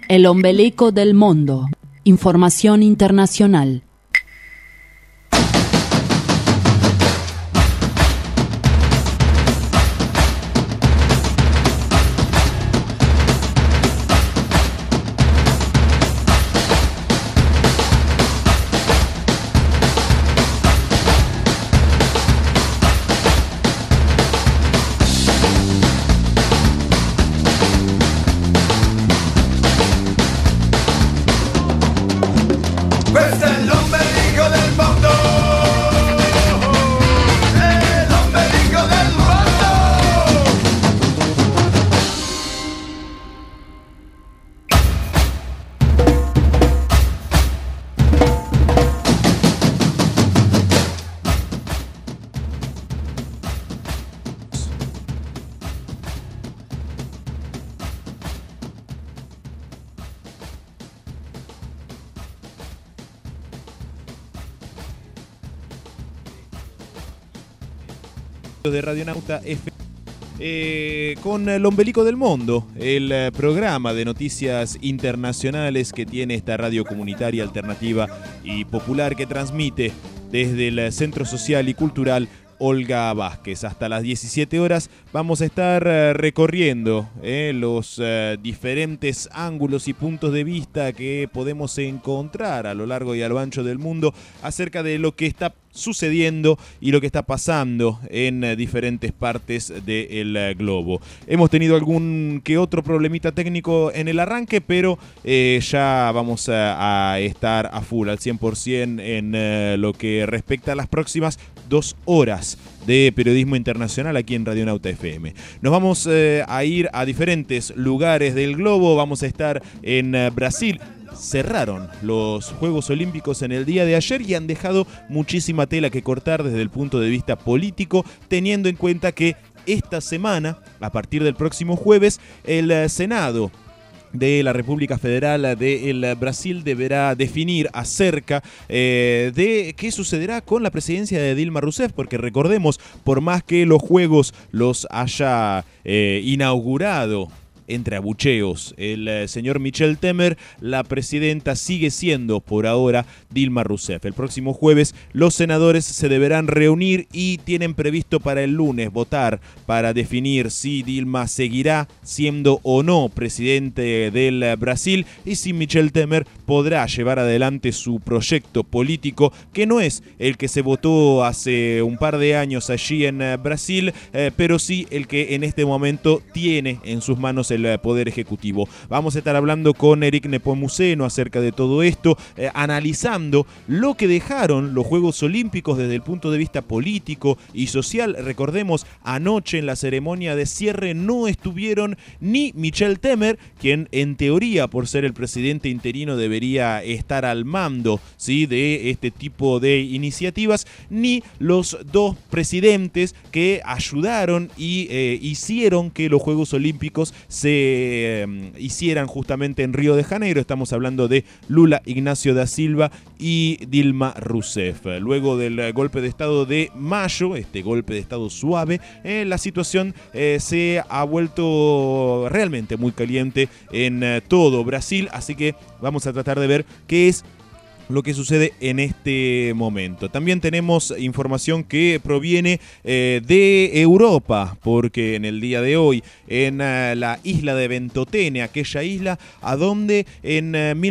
El ombelico del mundo. Información internacional. De Radionauta FM con el ombelico del mundo, el programa de noticias internacionales que tiene esta radio comunitaria alternativa y popular que transmite desde el Centro Social y Cultural Olga Vázquez. Hasta las 17 horas vamos a estar recorriendo los diferentes ángulos y puntos de vista que podemos encontrar a lo largo y a lo ancho del mundo acerca de lo que está sucediendo y lo que está pasando en diferentes partes del globo. Hemos tenido algún que otro problemita técnico en el arranque, pero ya vamos a estar a full, al 100% en lo que respecta a las próximas 2 horas de periodismo internacional aquí en Radionauta FM. Nos vamos a ir a diferentes lugares del globo. Vamos a estar en Brasil. Cerraron los Juegos Olímpicos en el día de ayer y han dejado muchísima tela que cortar desde el punto de vista político, teniendo en cuenta que esta semana, a partir del próximo jueves, el Senado de la República Federal del Brasil deberá definir acerca de qué sucederá con la presidencia de Dilma Rousseff, porque recordemos, por más que los Juegos los haya inaugurado entre abucheos el señor Michel Temer, la presidenta sigue siendo por ahora Dilma Rousseff. El próximo jueves los senadores se deberán reunir y tienen previsto para el lunes votar para definir si Dilma seguirá siendo o no presidente del Brasil y si Michel Temer podrá llevar adelante su proyecto político, que no es el que se votó hace un par de años allí en Brasil, pero sí el que en este momento tiene en sus manos el Poder Ejecutivo. Vamos a estar hablando con Eric Nepomuceno acerca de todo esto, analizando lo que dejaron los Juegos Olímpicos desde el punto de vista político y social. Recordemos, anoche en la ceremonia de cierre no estuvieron ni Michel Temer, quien en teoría por ser el presidente interino debería estar al mando, ¿sí?, de este tipo de iniciativas, ni los dos presidentes que ayudaron y hicieron que los Juegos Olímpicos se hicieran justamente en Río de Janeiro. Estamos hablando de Lula Ignacio da Silva y Dilma Rousseff. Luego del golpe de estado de mayo, este golpe de estado suave, la situación se ha vuelto realmente muy caliente en todo Brasil, así que vamos a tratar de ver qué es lo que sucede en este momento. También tenemos información que proviene de Europa, porque en el día de hoy, en la isla de Ventotene, aquella isla a donde en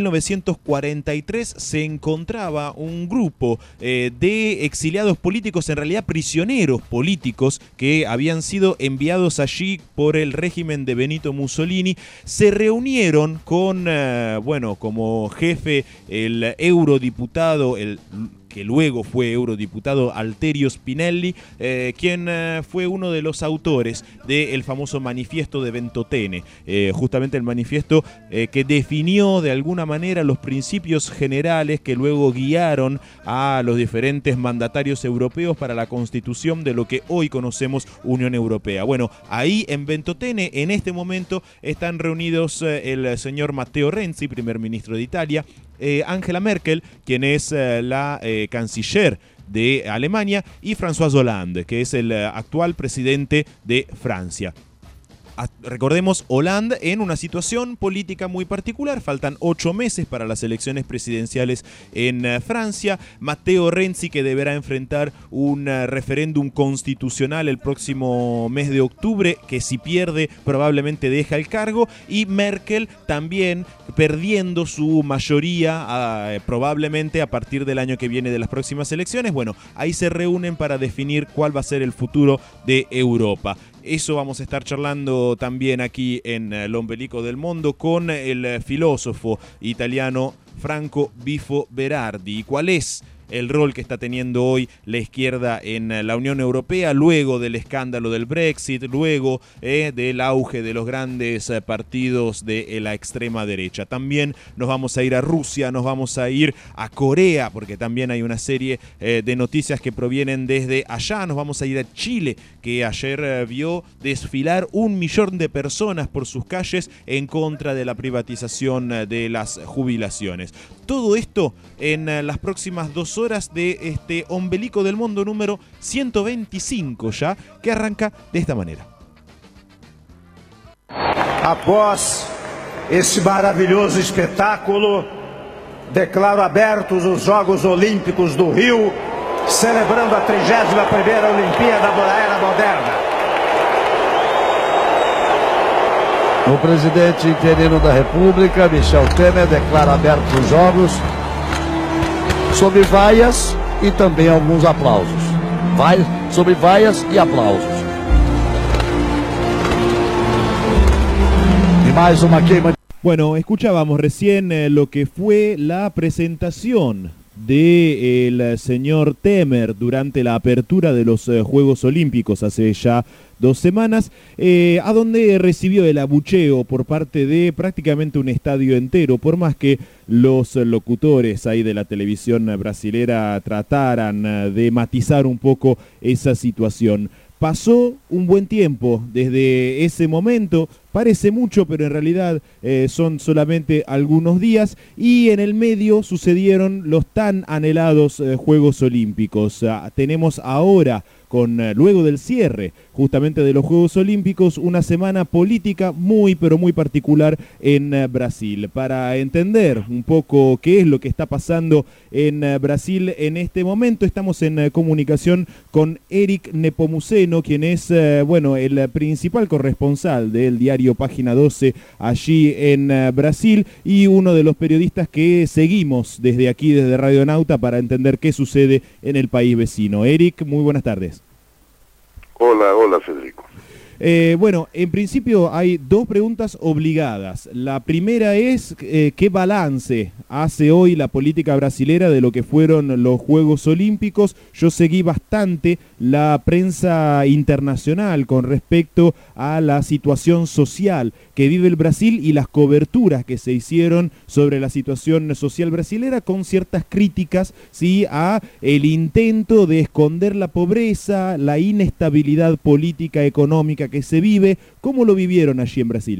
1943 se encontraba un grupo de exiliados políticos, en realidad prisioneros políticos, que habían sido enviados allí por el régimen de Benito Mussolini, se reunieron con, como jefe el eurodiputado, que luego fue eurodiputado Alterio Spinelli, quien fue uno de los autores del famoso manifiesto de Ventotene, justamente el manifiesto que definió de alguna manera los principios generales que luego guiaron a los diferentes mandatarios europeos para la constitución de lo que hoy conocemos Unión Europea. Bueno, ahí en Ventotene en este momento están reunidos el señor Matteo Renzi, primer ministro de Italia, Angela Merkel, quien es la canciller de Alemania, y François Hollande, que es el actual presidente de Francia. recordemos, Hollande en una situación política muy particular. Faltan 8 meses para las elecciones presidenciales en Francia. Matteo Renzi, que deberá enfrentar un referéndum constitucional el próximo mes de octubre, que si pierde probablemente deja el cargo. Y Merkel también perdiendo su mayoría probablemente a partir del año que viene de las próximas elecciones. Bueno, ahí se reúnen para definir cuál va a ser el futuro de Europa. Eso vamos a estar charlando también aquí en El Ombelico del Mundo con el filósofo italiano Franco Bifo Berardi. ¿Cuál es el rol que está teniendo hoy la izquierda en la Unión Europea luego del escándalo del Brexit, luego del auge de los grandes partidos de la extrema derecha? También nos vamos a ir a Rusia, nos vamos a ir a Corea, porque también hay una serie de noticias que provienen desde allá. Nos vamos a ir a Chile, que ayer vio desfilar 1 millón de personas por sus calles en contra de la privatización de las jubilaciones. Todo esto en las próximas 2 horas de este Ombelico del Mundo número 125 ya, que arranca de esta manera. Após esse maravilhoso espetáculo, declaro abertos os Jogos Olímpicos do Rio, celebrando a 31ª Olimpíada da Era Moderna. O presidente interino da República, Michel Temer, declara abertos os Jogos sob vaias e também alguns aplausos. Sob vaias e aplausos. E mais uma queima. Bueno, escuchábamos recién lo que fue la presentación del señor Temer durante la apertura de los Juegos Olímpicos hace ya 2 semanas, a donde recibió el abucheo por parte de prácticamente un estadio entero, por más que los locutores ahí de la televisión brasilera trataran de matizar un poco esa situación. Pasó un buen tiempo desde ese momento, parece mucho, pero en realidad son solamente algunos días, y en el medio sucedieron los tan anhelados Juegos Olímpicos. Tenemos ahora, luego del cierre justamente de los Juegos Olímpicos, una semana política muy pero muy particular en Brasil. Para entender un poco qué es lo que está pasando en Brasil en este momento, estamos en comunicación con Eric Nepomuceno, quien es el principal corresponsal del diario Página 12 allí en Brasil, y uno de los periodistas que seguimos desde aquí, desde Radio Nauta, para entender qué sucede en el país vecino. Eric, muy buenas tardes. Hola Federico. En principio hay 2 preguntas obligadas. La primera es ¿qué balance hace hoy la política brasilera de lo que fueron los Juegos Olímpicos? Yo seguí bastante la prensa internacional con respecto a la situación social que vive el Brasil y las coberturas que se hicieron sobre la situación social brasilera, con ciertas críticas, ¿sí?, a el intento de esconder la pobreza, la inestabilidad política, económica que se vive. ¿Cómo lo vivieron allí en Brasil?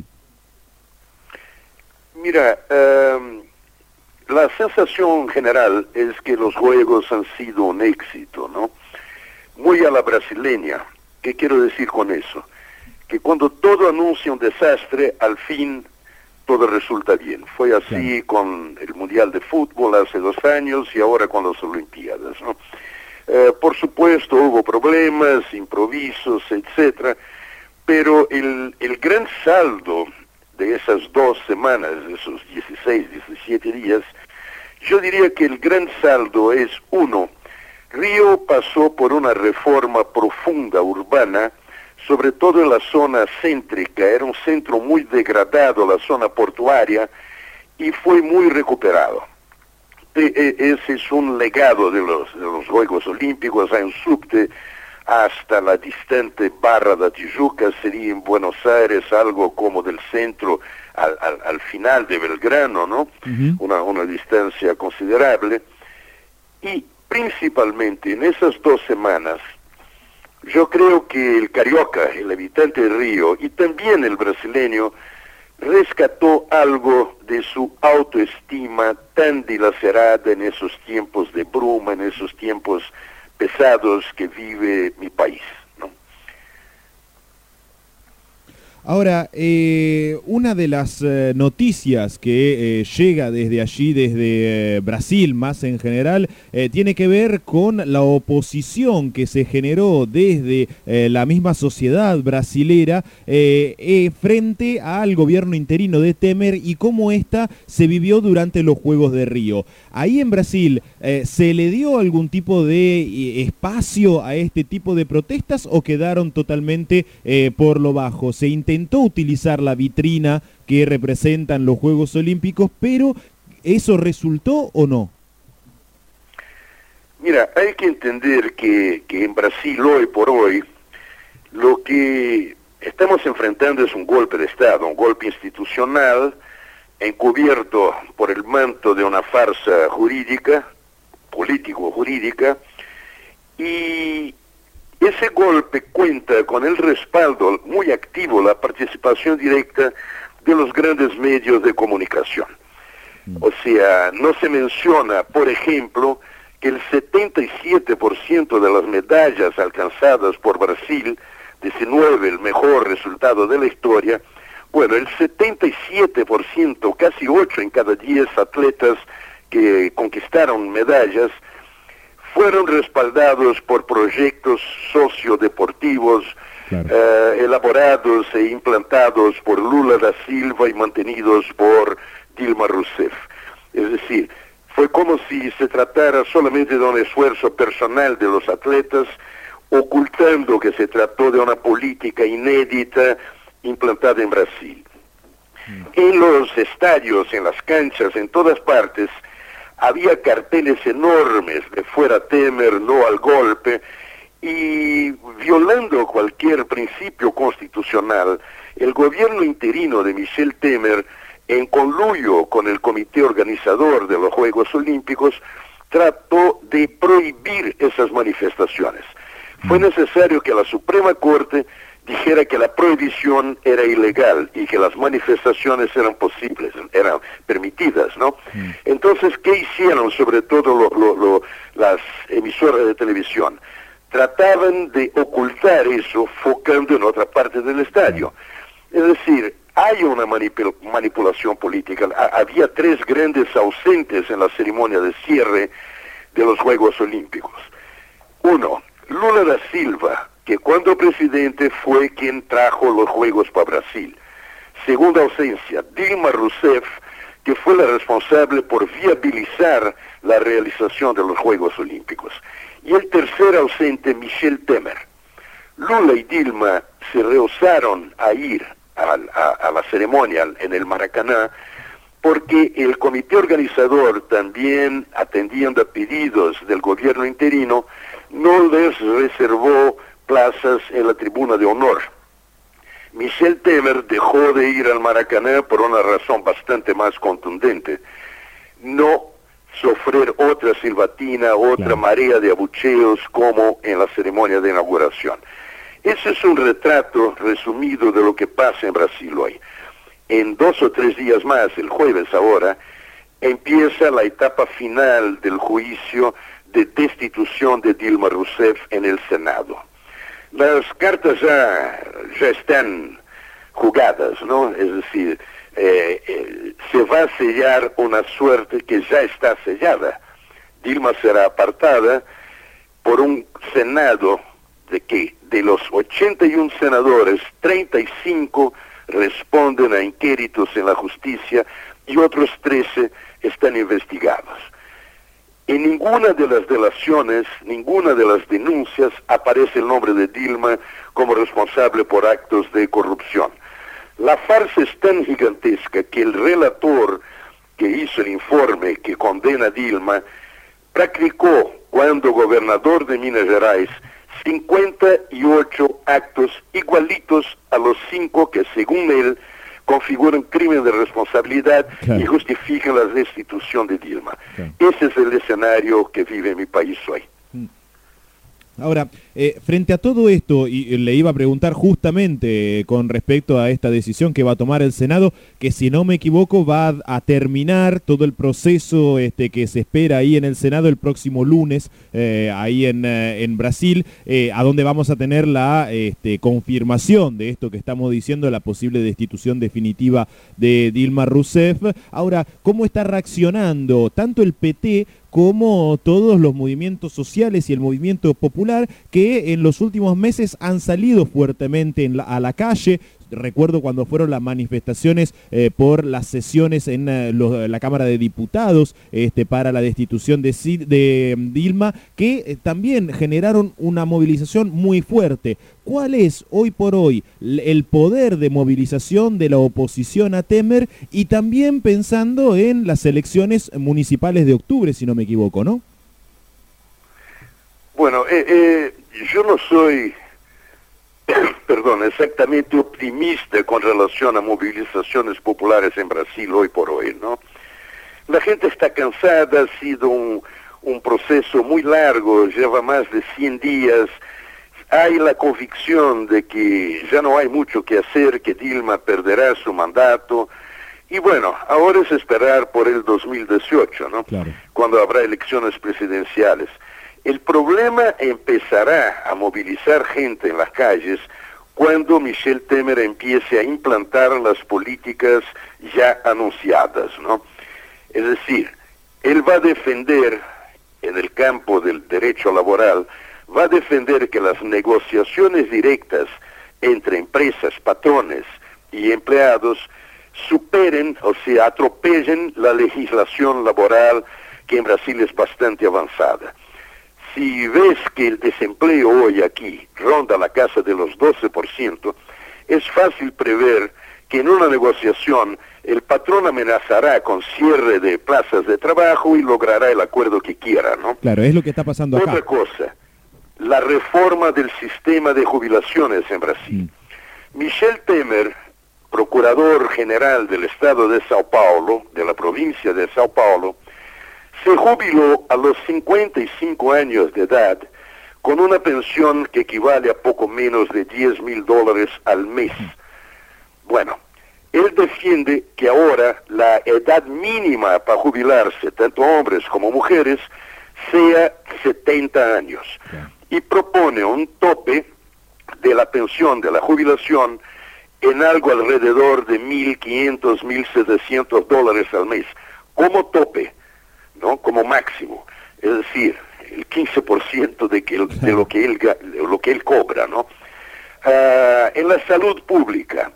Mira, la sensación general es que los Juegos han sido un éxito, ¿no? Muy a la brasileña. ¿Qué quiero decir con eso? Que cuando todo anuncia un desastre, al fin todo resulta bien. Fue así con el Mundial de Fútbol hace 2 años y ahora con las Olimpiadas, ¿no? Por supuesto hubo problemas, improvisos, etcétera, pero el gran saldo de esas 2 semanas, de esos 16, 17 días, yo diría que el gran saldo es, 1, Río pasó por una reforma profunda urbana, sobre todo en la zona céntrica. Era un centro muy degradado, la zona portuaria, y fue muy recuperado. Ese es un legado de los Juegos Olímpicos. Hay un subte hasta la distante Barra da Tijuca, sería en Buenos Aires algo como del centro al final de Belgrano, ¿no? Una distancia considerable. Y principalmente en esas 2 semanas, yo creo que el carioca, el habitante de Río, y también el brasileño, rescató algo de su autoestima tan dilacerada en esos tiempos de bruma, en esos tiempos pesados que vive mi país, ¿no? Ahora, una de las noticias que llega desde allí, desde Brasil más en general, tiene que ver con la oposición que se generó desde la misma sociedad brasilera frente al gobierno interino de Temer y cómo esta se vivió durante los Juegos de Río. Ahí en Brasil, ¿se le dio algún tipo de espacio a este tipo de protestas o quedaron totalmente por lo bajo? Se intentó utilizar la vitrina que representan los Juegos Olímpicos, pero ¿eso resultó o no? Mira, hay que entender que en Brasil hoy por hoy lo que estamos enfrentando es un golpe de Estado, un golpe institucional encubierto por el manto de una farsa jurídica, político-jurídica, y ese golpe cuenta con el respaldo muy activo, la participación directa de los grandes medios de comunicación. O sea, no se menciona, por ejemplo, que el 77% de las medallas alcanzadas por Brasil, 19, el mejor resultado de la historia, bueno, el 77%, casi 8 en cada 10 atletas que conquistaron medallas, fueron respaldados por proyectos sociodeportivos, claro, elaborados e implantados por Lula da Silva y mantenidos por Dilma Rousseff. Es decir, fue como si se tratara solamente de un esfuerzo personal de los atletas, ocultando que se trató de una política inédita implantada en Brasil. En los estadios, en las canchas, en todas partes, había carteles enormes de fuera Temer, no al golpe, y violando cualquier principio constitucional, el gobierno interino de Michel Temer, en conluyo con el comité organizador de los Juegos Olímpicos, trató de prohibir esas manifestaciones. Fue necesario que la Suprema Corte dijera que la prohibición era ilegal y que las manifestaciones eran posibles, eran permitidas, ¿no? Entonces, ¿qué hicieron sobre todo las emisoras de televisión? Trataban de ocultar eso focando en otra parte del estadio. Es decir, hay una manipulación política. Había 3 grandes ausentes en la ceremonia de cierre de los Juegos Olímpicos. Uno, Lula da Silva, que cuando presidente fue quien trajo los Juegos para Brasil. Segunda ausencia, Dilma Rousseff, que fue la responsable por viabilizar la realización de los Juegos Olímpicos. Y el tercer ausente, Michel Temer. Lula y Dilma se rehusaron a ir a la ceremonia en el Maracaná porque el comité organizador, también atendiendo a pedidos del gobierno interino, no les reservó plazas en la tribuna de honor. Michel Temer dejó de ir al Maracaná por una razón bastante más contundente: no sufrir otra silbatina, otra marea de abucheos como en la ceremonia de inauguración. Ese es un retrato resumido de lo que pasa en Brasil hoy. En 2 o 3 días más, el jueves ahora, empieza la etapa final del juicio de destitución de Dilma Rousseff en el Senado. Las cartas ya están jugadas, ¿no? Es decir, se va a sellar una suerte que ya está sellada. Dilma será apartada por un Senado de los 81 senadores, 35 responden a inquéritos en la justicia y otros 13 están investigados. En ninguna de las delaciones, ninguna de las denuncias aparece el nombre de Dilma como responsable por actos de corrupción. La farsa es tan gigantesca que el relator que hizo el informe que condena a Dilma practicó, cuando gobernador de Minas Gerais, 58 actos igualitos a los 5 que, según él, configuran crimen de responsabilidad y justifican la destitución de Dilma. Ese es el escenario que vive mi país hoy. Ahora, frente a todo esto, y le iba a preguntar justamente con respecto a esta decisión que va a tomar el Senado, que si no me equivoco va a terminar todo el proceso que se espera ahí en el Senado el próximo lunes, ahí en Brasil, a donde vamos a tener la confirmación de esto que estamos diciendo, la posible destitución definitiva de Dilma Rousseff. Ahora, ¿cómo está reaccionando tanto el PT como todos los movimientos sociales y el movimiento popular que en los últimos meses han salido fuertemente a la calle? Recuerdo cuando fueron las manifestaciones por las sesiones en la Cámara de Diputados para la destitución de Dilma, que también generaron una movilización muy fuerte. ¿Cuál es hoy por hoy el poder de movilización de la oposición a Temer, y también pensando en las elecciones municipales de octubre, si no me equivoco, ¿no? Bueno, yo no soy... perdón, exactamente optimista con relación a movilizaciones populares en Brasil hoy por hoy, ¿no? La gente está cansada, ha sido un proceso muy largo, lleva más de 100 días, hay la convicción de que ya no hay mucho que hacer, que Dilma perderá su mandato, y bueno, ahora es esperar por el 2018, ¿no? Claro. Cuando habrá elecciones presidenciales. El problema empezará a movilizar gente en las calles cuando Michel Temer empiece a implantar las políticas ya anunciadas, ¿no? Es decir, él va a defender, en el campo del derecho laboral, va a defender que las negociaciones directas entre empresas, patrones y empleados superen, o sea, atropellen la legislación laboral, que en Brasil es bastante avanzada. Si ves que el desempleo hoy aquí ronda la casa de los 12%, es fácil prever que en una negociación el patrón amenazará con cierre de plazas de trabajo y logrará el acuerdo que quiera, ¿no? Claro, es lo que está pasando acá. Otra cosa, la reforma del sistema de jubilaciones en Brasil. Michel Temer, procurador general del estado de Sao Paulo, de la provincia de Sao Paulo, se jubiló a los 55 años de edad con una pensión que equivale a poco menos de $10.000 al mes. Bueno, él defiende que ahora la edad mínima para jubilarse, tanto hombres como mujeres, sea 70 años. Y propone un tope de la pensión, de la jubilación, en algo alrededor de $1.500, $1.700 al mes, como tope, ¿no? Como máximo, es decir, el 15% de lo que él cobra, ¿no? En la salud pública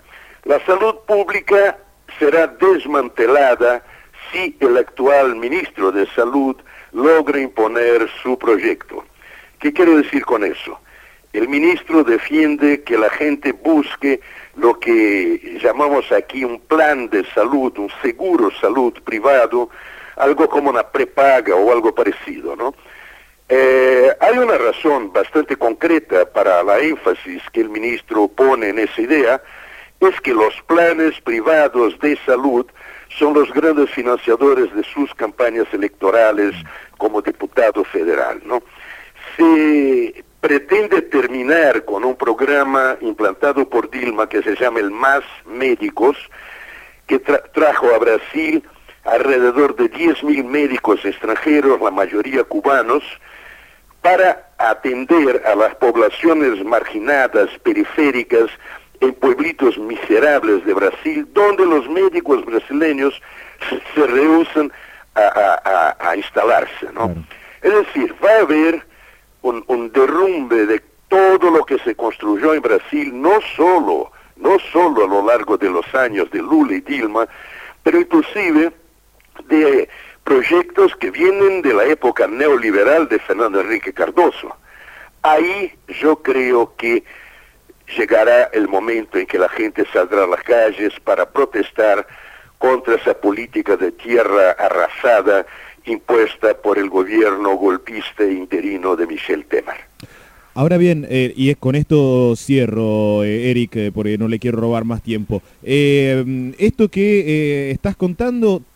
será desmantelada si el actual ministro de Salud logra imponer su proyecto. ¿Qué quiero decir con eso? El ministro defiende que la gente busque lo que llamamos aquí un plan de salud, un seguro salud privado, algo como una prepaga o algo parecido, ¿no? Hay una razón bastante concreta para la énfasis que el ministro pone en esa idea, es que los planes privados de salud son los grandes financiadores de sus campañas electorales como diputado federal, ¿no? Se pretende terminar con un programa implantado por Dilma que se llama el Más Médicos, que trajo a Brasil alrededor de 10.000 médicos extranjeros, la mayoría cubanos, para atender a las poblaciones marginadas, periféricas, en pueblitos miserables de Brasil, donde los médicos brasileños se rehúsan a instalarse, ¿no? Claro. Es decir, va a haber un derrumbe de todo lo que se construyó en Brasil, no solo a lo largo de los años de Lula y Dilma, pero inclusive de proyectos que vienen de la época neoliberal de Fernando Henrique Cardoso. Ahí yo creo que llegará el momento en que la gente saldrá a las calles para protestar contra esa política de tierra arrasada impuesta por el gobierno golpista e interino de Michel Temer. Ahora bien, y con esto cierro, Eric, porque no le quiero robar más tiempo. Esto que estás contando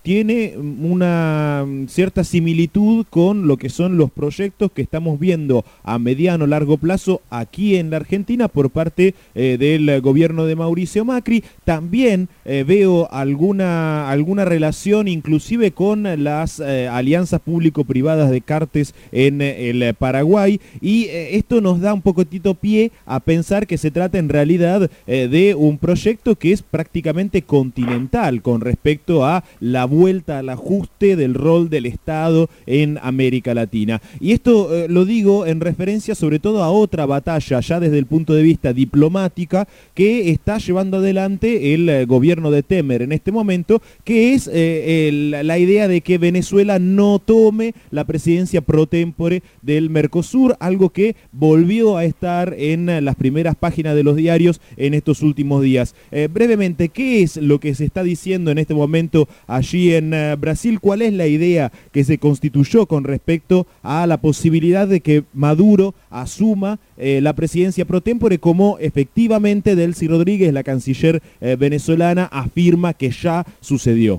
tiene una cierta similitud con lo que son los proyectos que estamos viendo a mediano largo plazo aquí en la Argentina por parte del gobierno de Mauricio Macri. También veo alguna relación inclusive con las alianzas público-privadas de Cartes en el Paraguay, y esto nos da un poquitito pie a pensar que se trata en realidad de un proyecto que es prácticamente continental con respecto a la vuelta al ajuste del rol del Estado en América Latina. Y esto lo digo en referencia sobre todo a otra batalla, ya desde el punto de vista diplomática, que está llevando adelante el gobierno de Temer en este momento, que es la idea de que Venezuela no tome la presidencia pro tempore del Mercosur, algo que volvió a estar en las primeras páginas de los diarios en estos últimos días. Brevemente, ¿qué es lo que se está diciendo en este momento allí en Brasil? ¿Cuál es la idea que se constituyó con respecto a la posibilidad de que Maduro asuma la presidencia pro tempore, como efectivamente Delcy Rodríguez, la canciller venezolana, afirma que ya sucedió?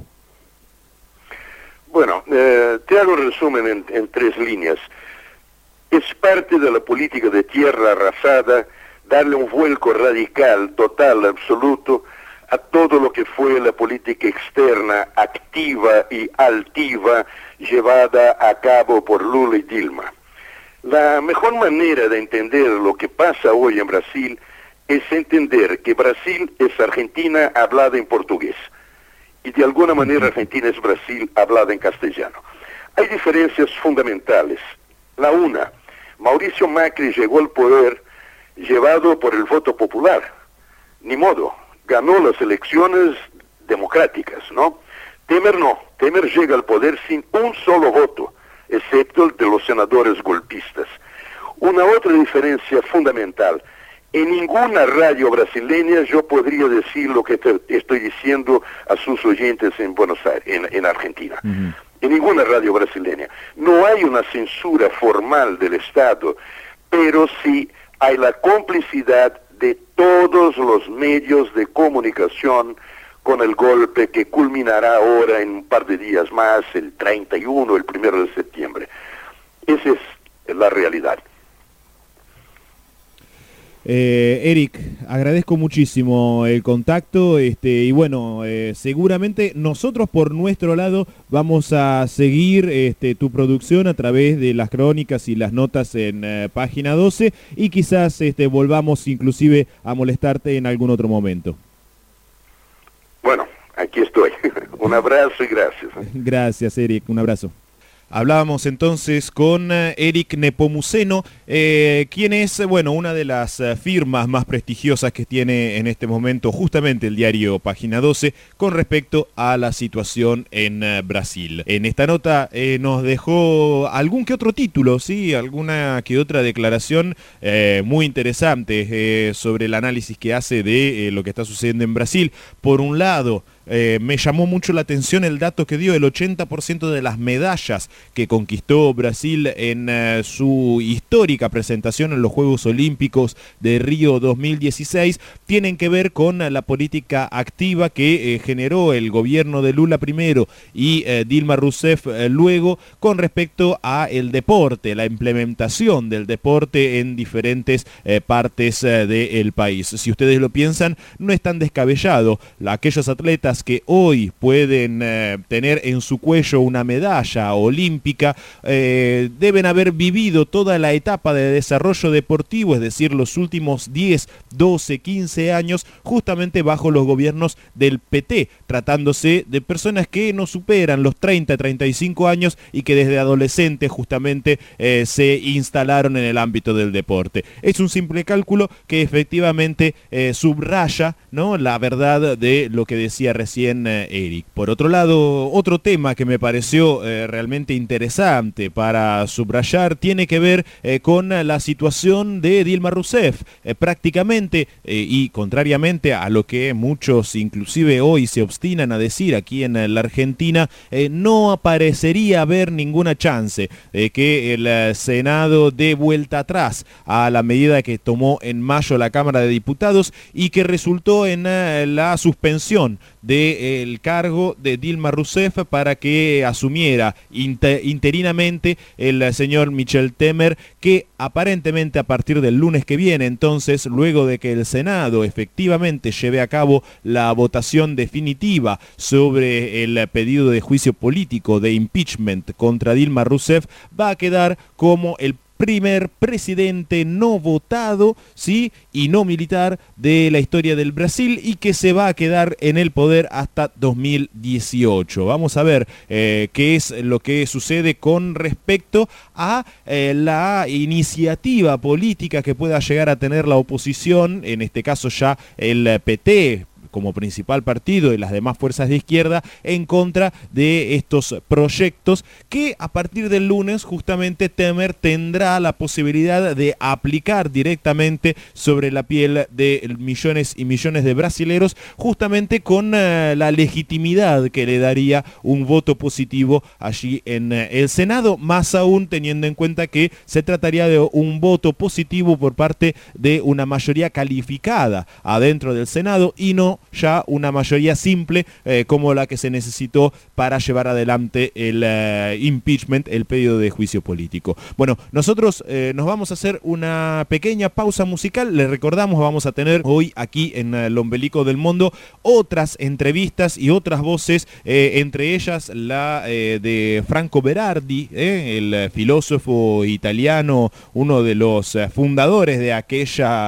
Bueno, te hago un resumen en 3 líneas. Es parte de la política de tierra arrasada darle un vuelco radical, total, absoluto, a todo lo que fue la política externa activa y altiva llevada a cabo por Lula y Dilma. La mejor manera de entender lo que pasa hoy en Brasil es entender que Brasil es Argentina hablada en portugués, y de alguna manera Argentina es Brasil hablada en castellano. Hay diferencias fundamentales. La una, Mauricio Macri llegó al poder llevado por el voto popular. Ni modo, ganó las elecciones democráticas, ¿no? Temer no, Temer llega al poder sin un solo voto, excepto el de los senadores golpistas. Una otra diferencia fundamental: en ninguna radio brasileña yo podría decir lo que estoy diciendo a sus oyentes en Buenos Aires, en Argentina. En ninguna radio brasileña. No hay una censura formal del Estado, pero sí hay la complicidad de todos los medios de comunicación con el golpe que culminará ahora en un par de días más, el 31, el 1 de septiembre. Esa es la realidad. Eric, agradezco muchísimo el contacto, y bueno, seguramente nosotros por nuestro lado vamos a seguir tu producción a través de las crónicas y las notas en Página 12, y quizás volvamos inclusive a molestarte en algún otro momento. Bueno, aquí estoy. Un abrazo y gracias. Gracias, Eric, un abrazo. Hablábamos entonces con Eric Nepomuceno, quien es, bueno, una de las firmas más prestigiosas que tiene en este momento justamente el diario Página 12 con respecto a la situación en Brasil. En esta nota nos dejó algún que otro título, sí, alguna que otra declaración muy interesante sobre el análisis que hace de lo que está sucediendo en Brasil. Por un lado, me llamó mucho la atención el dato que dio: el 80% de las medallas que conquistó Brasil en su histórica presentación en los Juegos Olímpicos de Río 2016 tienen que ver con la política activa que generó el gobierno de Lula primero y Dilma Rousseff luego con respecto a el deporte, la implementación del deporte en diferentes partes del país. Si ustedes lo piensan, no es tan descabellado. Aquellos atletas que hoy pueden tener en su cuello una medalla olímpica deben haber vivido toda la etapa de desarrollo deportivo, es decir, los últimos 10, 12, 15 años justamente bajo los gobiernos del PT, tratándose de personas que no superan los 30, 35 años y que desde adolescentes justamente se instalaron en el ámbito del deporte. Es un simple cálculo que efectivamente subraya, ¿no?, la verdad de lo que decía recién Eric. Por otro lado, otro tema que me pareció realmente interesante para subrayar tiene que ver con la situación de Dilma Rousseff. Prácticamente, y contrariamente a lo que muchos inclusive hoy se obstinan a decir aquí en la Argentina, no parecería haber ninguna chance de que el Senado dé vuelta atrás a la medida que tomó en mayo la Cámara de Diputados y que resultó en la suspensión de del cargo de Dilma Rousseff para que asumiera interinamente el señor Michel Temer, que aparentemente a partir del lunes que viene, entonces, luego de que el Senado efectivamente lleve a cabo la votación definitiva sobre el pedido de juicio político de impeachment contra Dilma Rousseff, va a quedar como el primer presidente no votado, ¿sí?, y no militar de la historia del Brasil, y que se va a quedar en el poder hasta 2018. Vamos a ver qué es lo que sucede con respecto a la iniciativa política que pueda llegar a tener la oposición, en este caso ya el PT como principal partido y las demás fuerzas de izquierda, en contra de estos proyectos que a partir del lunes justamente Temer tendrá la posibilidad de aplicar directamente sobre la piel de millones y millones de brasileros, justamente con la legitimidad que le daría un voto positivo allí en el Senado, más aún teniendo en cuenta que se trataría de un voto positivo por parte de una mayoría calificada adentro del Senado y no ya una mayoría simple como la que se necesitó para llevar adelante el impeachment, el pedido de juicio político. Bueno, nosotros nos vamos a hacer una pequeña pausa musical. Les recordamos, vamos a tener hoy aquí en el Ombelico del Mundo otras entrevistas y otras voces, entre ellas la de Franco Berardi, el filósofo italiano, uno de los fundadores de aquella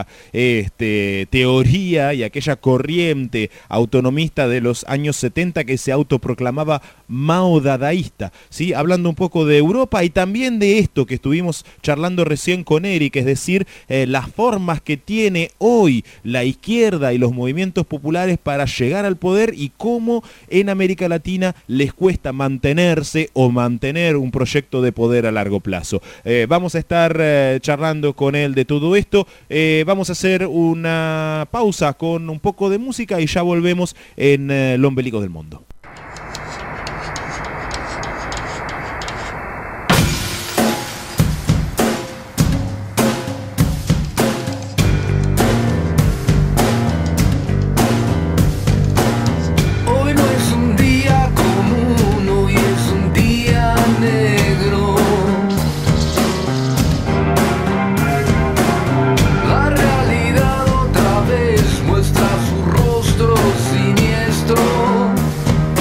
teoría y aquella corriente autonomista de los años 70 que se autoproclamaba mao-dadaísta, ¿sí? Hablando un poco de Europa y también de esto que estuvimos charlando recién con Eric, es decir, las formas que tiene hoy la izquierda y los movimientos populares para llegar al poder y cómo en América Latina les cuesta mantenerse o mantener un proyecto de poder a largo plazo. Vamos a estar charlando con él de todo esto. Vamos a hacer una pausa con un poco de música y ya volvemos en el Ombelico del Mundo. Muestra su rostro siniestro.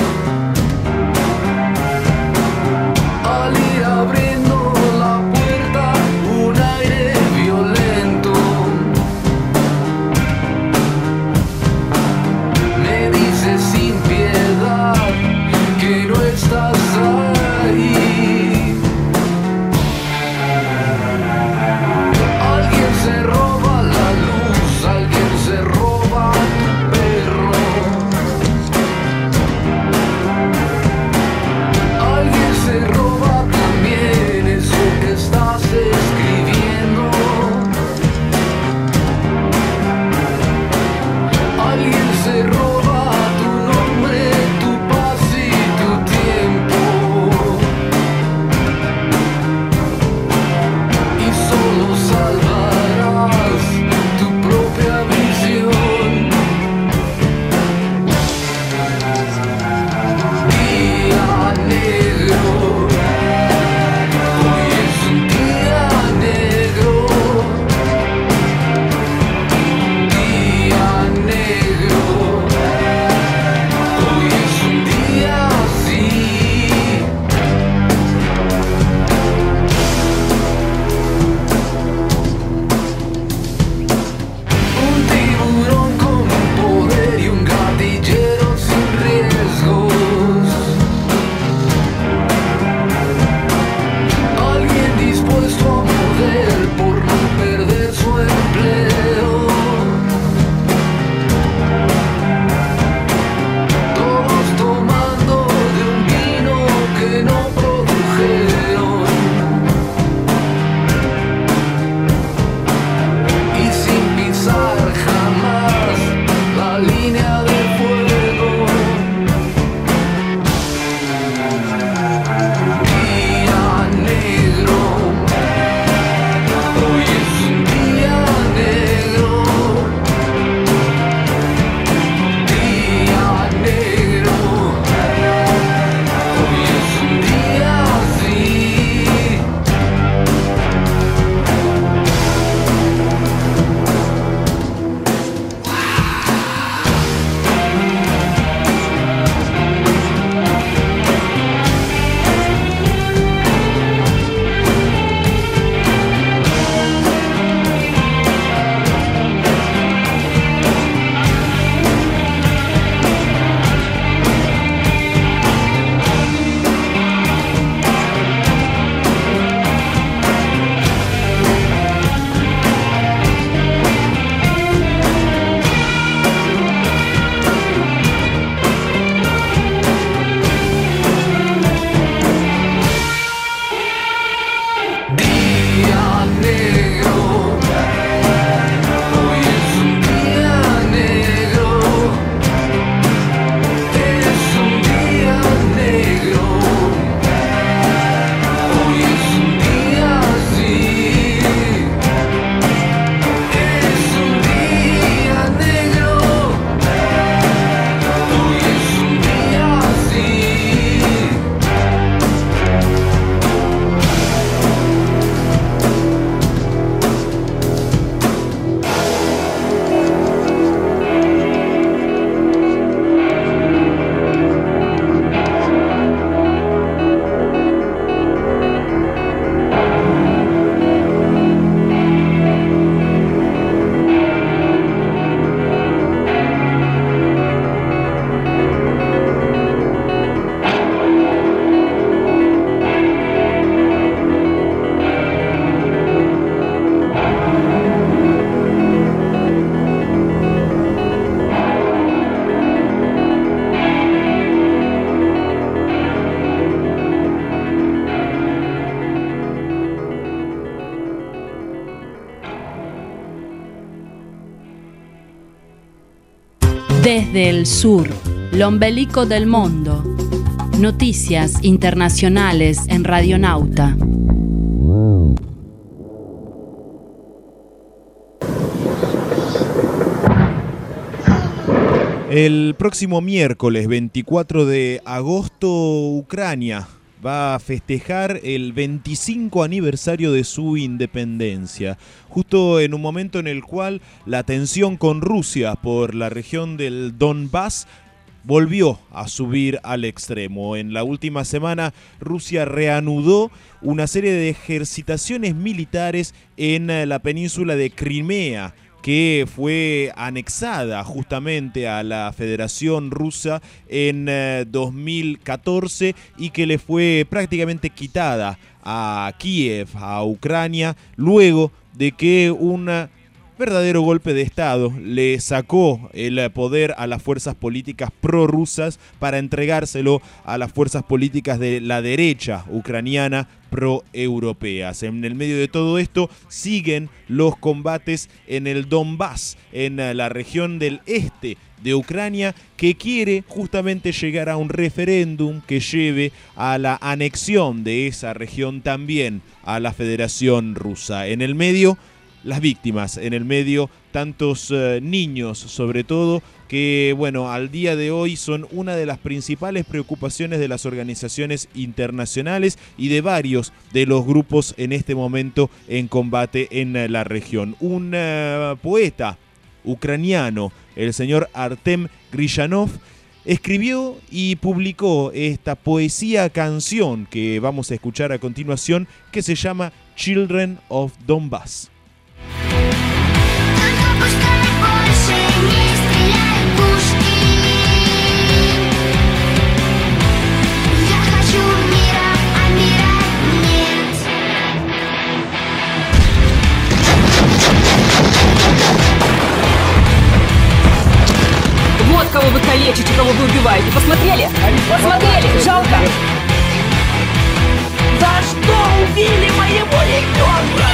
Desde el sur, el ombelico del mundo. Noticias internacionales en Radionauta. El próximo miércoles 24 de agosto, Ucrania va a festejar el 25 aniversario de su independencia, justo en un momento en el cual la tensión con Rusia por la región del Donbass volvió a subir al extremo. En la última semana, Rusia reanudó una serie de ejercitaciones militares en la península de Crimea, que fue anexada justamente a la Federación Rusa en 2014 y que le fue prácticamente quitada a Kiev, a Ucrania, luego de que un verdadero golpe de Estado le sacó el poder a las fuerzas políticas prorrusas para entregárselo a las fuerzas políticas de la derecha ucraniana proeuropeas. En el medio de todo esto siguen los combates en el Donbass, en la región del este de Ucrania, que quiere justamente llegar a un referéndum que lleve a la anexión de esa región también a la Federación Rusa. En el medio, las víctimas, en el medio tantos niños sobre todo, que bueno, al día de hoy son una de las principales preocupaciones de las organizaciones internacionales y de varios de los grupos en este momento en combate en la región. Un poeta ucraniano, el señor Artem Grichanov, escribió y publicó esta poesía canción que vamos a escuchar a continuación, que se llama Children of Donbass. Вот кого вы калечите, кого вы убиваете. Посмотрели? Посмотрели? Жалко? За что убили моего ребенка?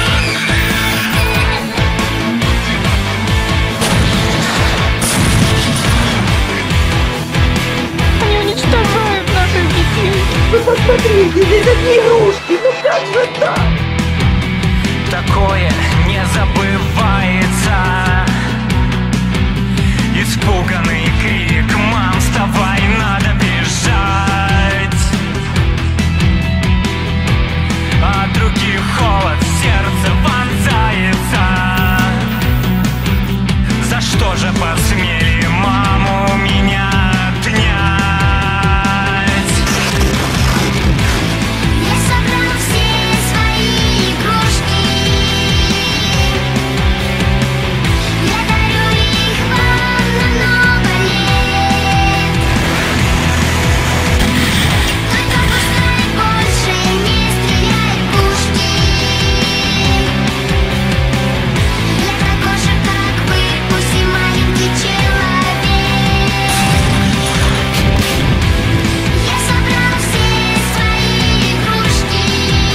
Они уничтожают наших детей. Вы посмотрите, здесь одни игрушки. Ну как же так? Такое не забывается. Испуганный крик: мам, вставай, надо бежать. От руки холод, в сердце вонзается. За что же посмели маму меня отнять? Я собрал все свои игрушки. Я дарю их вам на много лет. Только пускай больше не стреляют пушки. Для кошек, как вы, пусть и маленький человек. Я собрал все свои игрушки.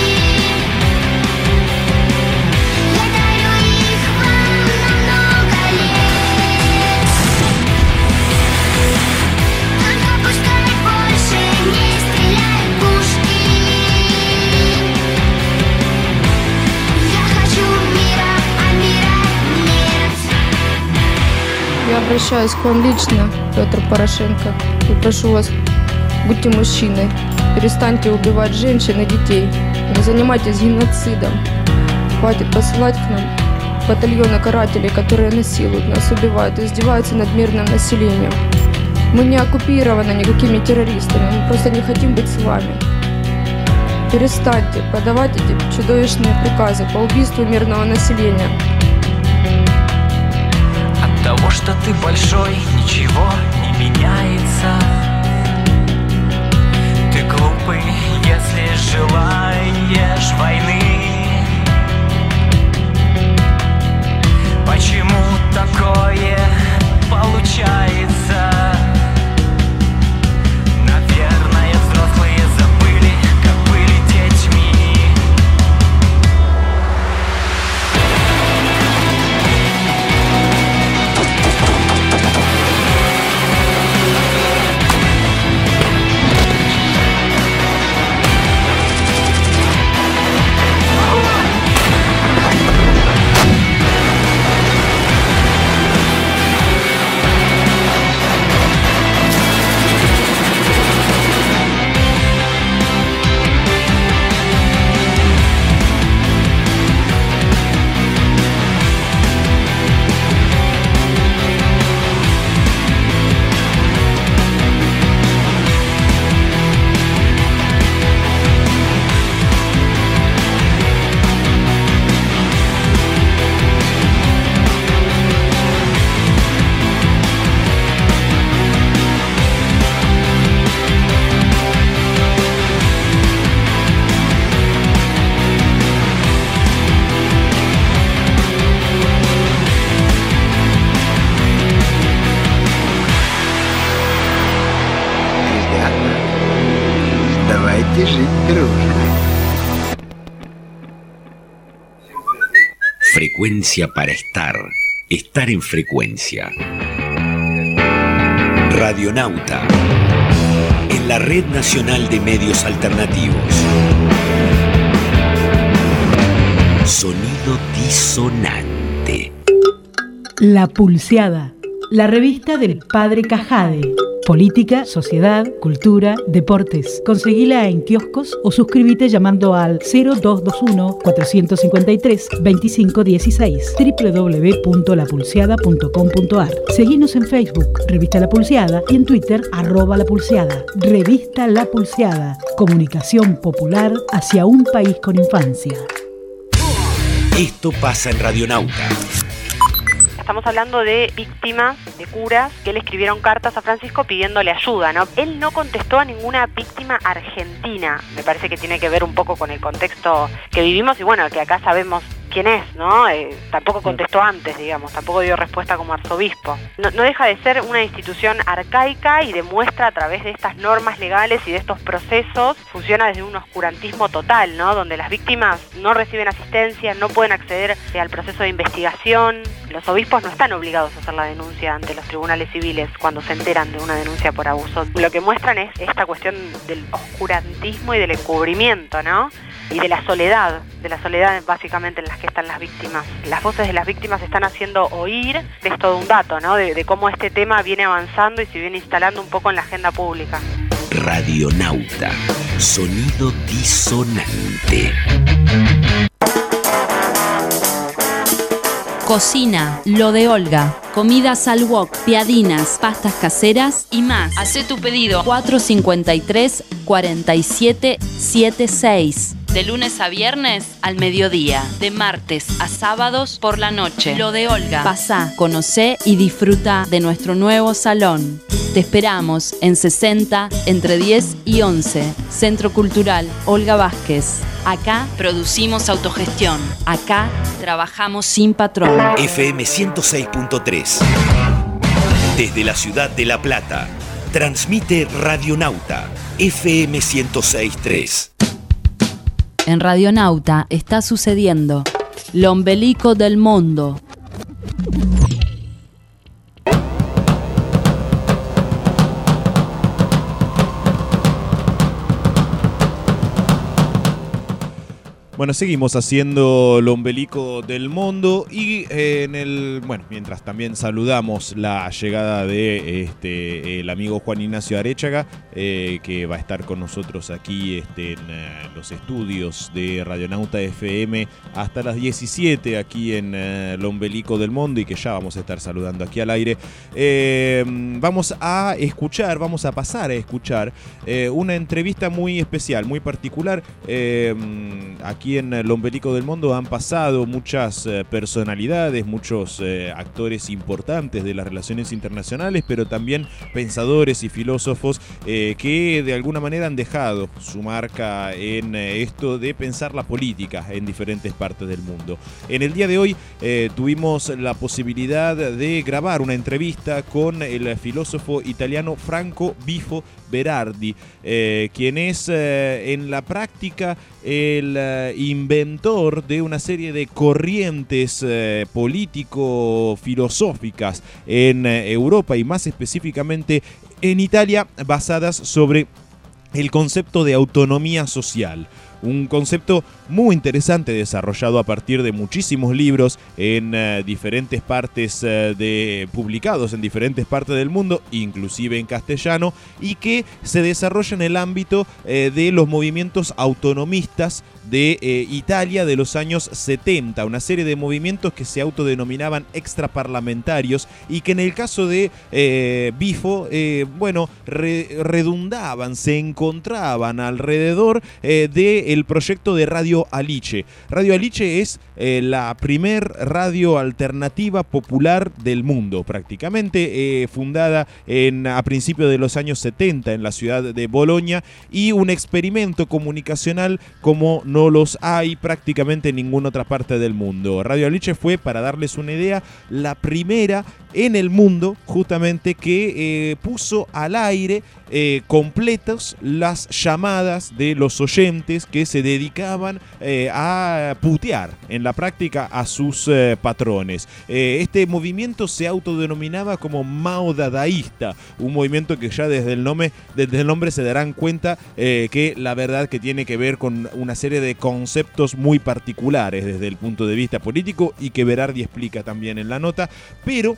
Я дарю их вам на много лет. Только пускай больше не стреляют пушки. Я хочу мира, а мира нет. Я обращаюсь к вам лично, Петр Порошенко, и прошу вас, будьте мужчиной, перестаньте убивать женщин и детей, не занимайтесь геноцидом. Хватит посылать к нам батальоны карателей, которые насилуют нас, убивают, издеваются над мирным населением. Мы не оккупированы никакими террористами, мы просто не хотим быть с вами. Перестаньте подавать эти чудовищные приказы по убийству мирного населения. От того, что ты большой, ничего не меняется. Ты глупый, если желаешь войны. Почему такое получается? Наверное, взрослые забыли, как были детьми. Frecuencia para estar. Estar en frecuencia. Radionauta. En la Red Nacional de Medios Alternativos. Sonido disonante. La Pulseada, la revista del Padre Cajade. Política, sociedad, cultura, deportes. Conseguila en kioscos o suscríbete llamando al 0221-453-2516 www.lapulseada.com.ar. Seguinos en Facebook, Revista La Pulseada, y en Twitter, @lapulseada. Revista La Pulseada. Comunicación popular hacia un país con infancia. Esto pasa en Radionauta. Estamos hablando de víctimas, de curas, que le escribieron cartas a Francisco pidiéndole ayuda, ¿no? Él no contestó a ninguna víctima argentina. Me parece que tiene que ver un poco con el contexto que vivimos y bueno, que acá sabemos quién es, ¿no? Tampoco contestó antes, digamos, tampoco dio respuesta como arzobispo. No deja de ser una institución arcaica y demuestra a través de estas normas legales y de estos procesos, funciona desde un oscurantismo total, ¿no? Donde las víctimas no reciben asistencia, no pueden acceder al proceso de investigación. Los obispos no están obligados a hacer la denuncia ante los tribunales civiles cuando se enteran de una denuncia por abuso. Lo que muestran es esta cuestión del oscurantismo y del encubrimiento, ¿no? Y de la soledad básicamente en las que están las víctimas. Las voces de las víctimas se están haciendo oír. Es todo un dato, ¿no? De cómo este tema viene avanzando y se viene instalando un poco en la agenda pública. Radionauta, sonido disonante. Cocina, lo de Olga. Comidas al wok, piadinas, pastas caseras y más. Hacé tu pedido 453-4776. De lunes a viernes al mediodía. De martes a sábados por la noche. Lo de Olga. Pasá, conocé y disfruta de nuestro nuevo salón. Te esperamos en 60, entre 10 y 11. Centro Cultural Olga Vázquez. Acá producimos autogestión. Acá trabajamos sin patrón. FM 106.3. Desde la ciudad de La Plata. Transmite Radionauta. FM 106.3. En Radionauta está sucediendo lo ombelico del mundo. Bueno, seguimos haciendo lo ombelico del mundo y mientras también saludamos la llegada de el amigo Juan Ignacio Arechaga, que va a estar con nosotros aquí en los estudios de Radionauta FM hasta las 17 aquí en lo ombelico del mundo y que ya vamos a estar saludando aquí al aire. Vamos a pasar a escuchar una entrevista muy especial, muy particular. Aquí en el ombelico del mundo han pasado muchas personalidades, muchos actores importantes de las relaciones internacionales, pero también pensadores y filósofos que de alguna manera han dejado su marca en esto de pensar la política en diferentes partes del mundo. En el día de hoy tuvimos la posibilidad de grabar una entrevista con el filósofo italiano Franco Bifo Berardi, quien es en la práctica el inventor de una serie de corrientes político-filosóficas en Europa y más específicamente en Italia, basadas sobre el concepto de autonomía social. Un concepto muy interesante desarrollado a partir de muchísimos libros en diferentes partes publicados en diferentes partes del mundo, inclusive en castellano, y que se desarrolla en el ámbito de los movimientos autonomistas de Italia de los años 70, una serie de movimientos que se autodenominaban extraparlamentarios y que en el caso de Bifo, redundaban, se encontraban alrededor de del proyecto de Radio Aliche. Radio Aliche es la primer radio alternativa popular del mundo, prácticamente, fundada a principios de los años 70 en la ciudad de Bolonia, y un experimento comunicacional como no los hay prácticamente en ninguna otra parte del mundo. Radio Aliche fue, para darles una idea, la primera en el mundo justamente que puso al aire completas las llamadas de los oyentes que se dedicaban a putear en la práctica a sus patrones. Este movimiento se autodenominaba como Mao Dadaísta, un movimiento que ya desde el nombre se darán cuenta que la verdad que tiene que ver con una serie de conceptos muy particulares desde el punto de vista político, y que Berardi explica también en la nota, pero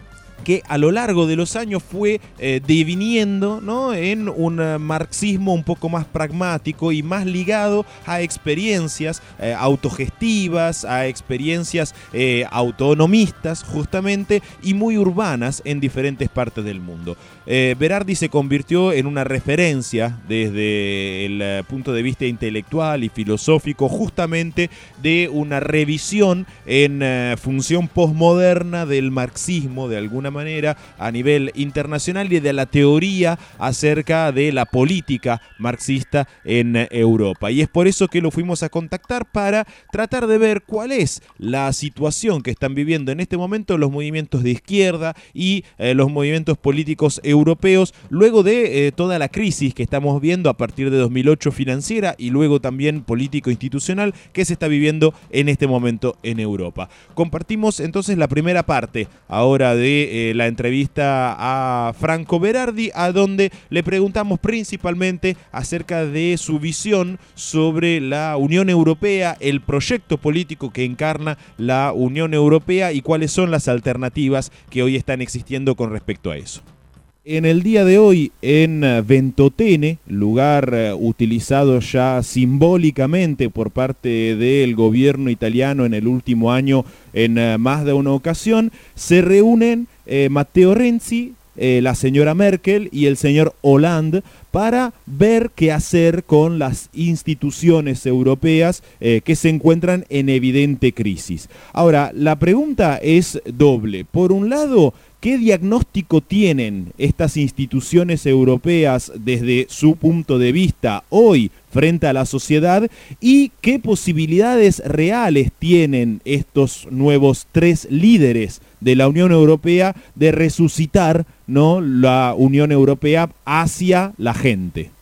que a lo largo de los años fue deviniendo, ¿no?, en un marxismo un poco más pragmático y más ligado a experiencias autogestivas, a experiencias autonomistas justamente, y muy urbanas en diferentes partes del mundo. Berardi se convirtió en una referencia desde el punto de vista intelectual y filosófico justamente de una revisión en función posmoderna del marxismo, de alguna manera, a nivel internacional, y de la teoría acerca de la política marxista en Europa. Y es por eso que lo fuimos a contactar, para tratar de ver cuál es la situación que están viviendo en este momento los movimientos de izquierda y los movimientos políticos europeos, luego de toda la crisis que estamos viendo a partir de 2008 financiera, y luego también político-institucional, que se está viviendo en este momento en Europa. Compartimos entonces la primera parte ahora de la entrevista a Franco Berardi, a donde le preguntamos principalmente acerca de su visión sobre la Unión Europea, el proyecto político que encarna la Unión Europea, y cuáles son las alternativas que hoy están existiendo con respecto a eso. En el día de hoy, en Ventotene, lugar utilizado ya simbólicamente por parte del gobierno italiano en el último año en más de una ocasión, se reúnen Matteo Renzi, la señora Merkel y el señor Hollande para ver qué hacer con las instituciones europeas que se encuentran en evidente crisis. Ahora, la pregunta es doble. Por un lado, ¿qué diagnóstico tienen estas instituciones europeas desde su punto de vista hoy frente a la sociedad, y qué posibilidades reales tienen estos nuevos tres líderes de la Unión Europea de resucitar, ¿no?, la Unión Europea hacia la gente?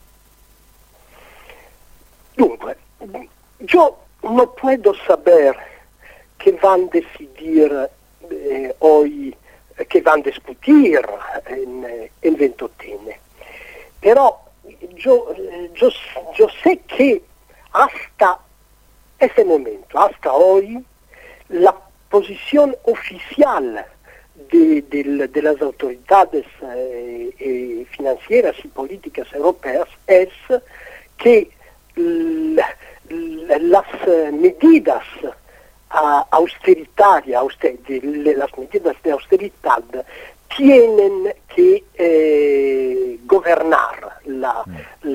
Dunque, yo no puedo saber qué van a decidir hoy, que van a discutir en Ventotene, pero yo sé que hasta ese momento, hasta hoy, la posición oficial de las autoridades financieras y políticas europeas es que las medidas las medidas de austeridad tienen que gobernar la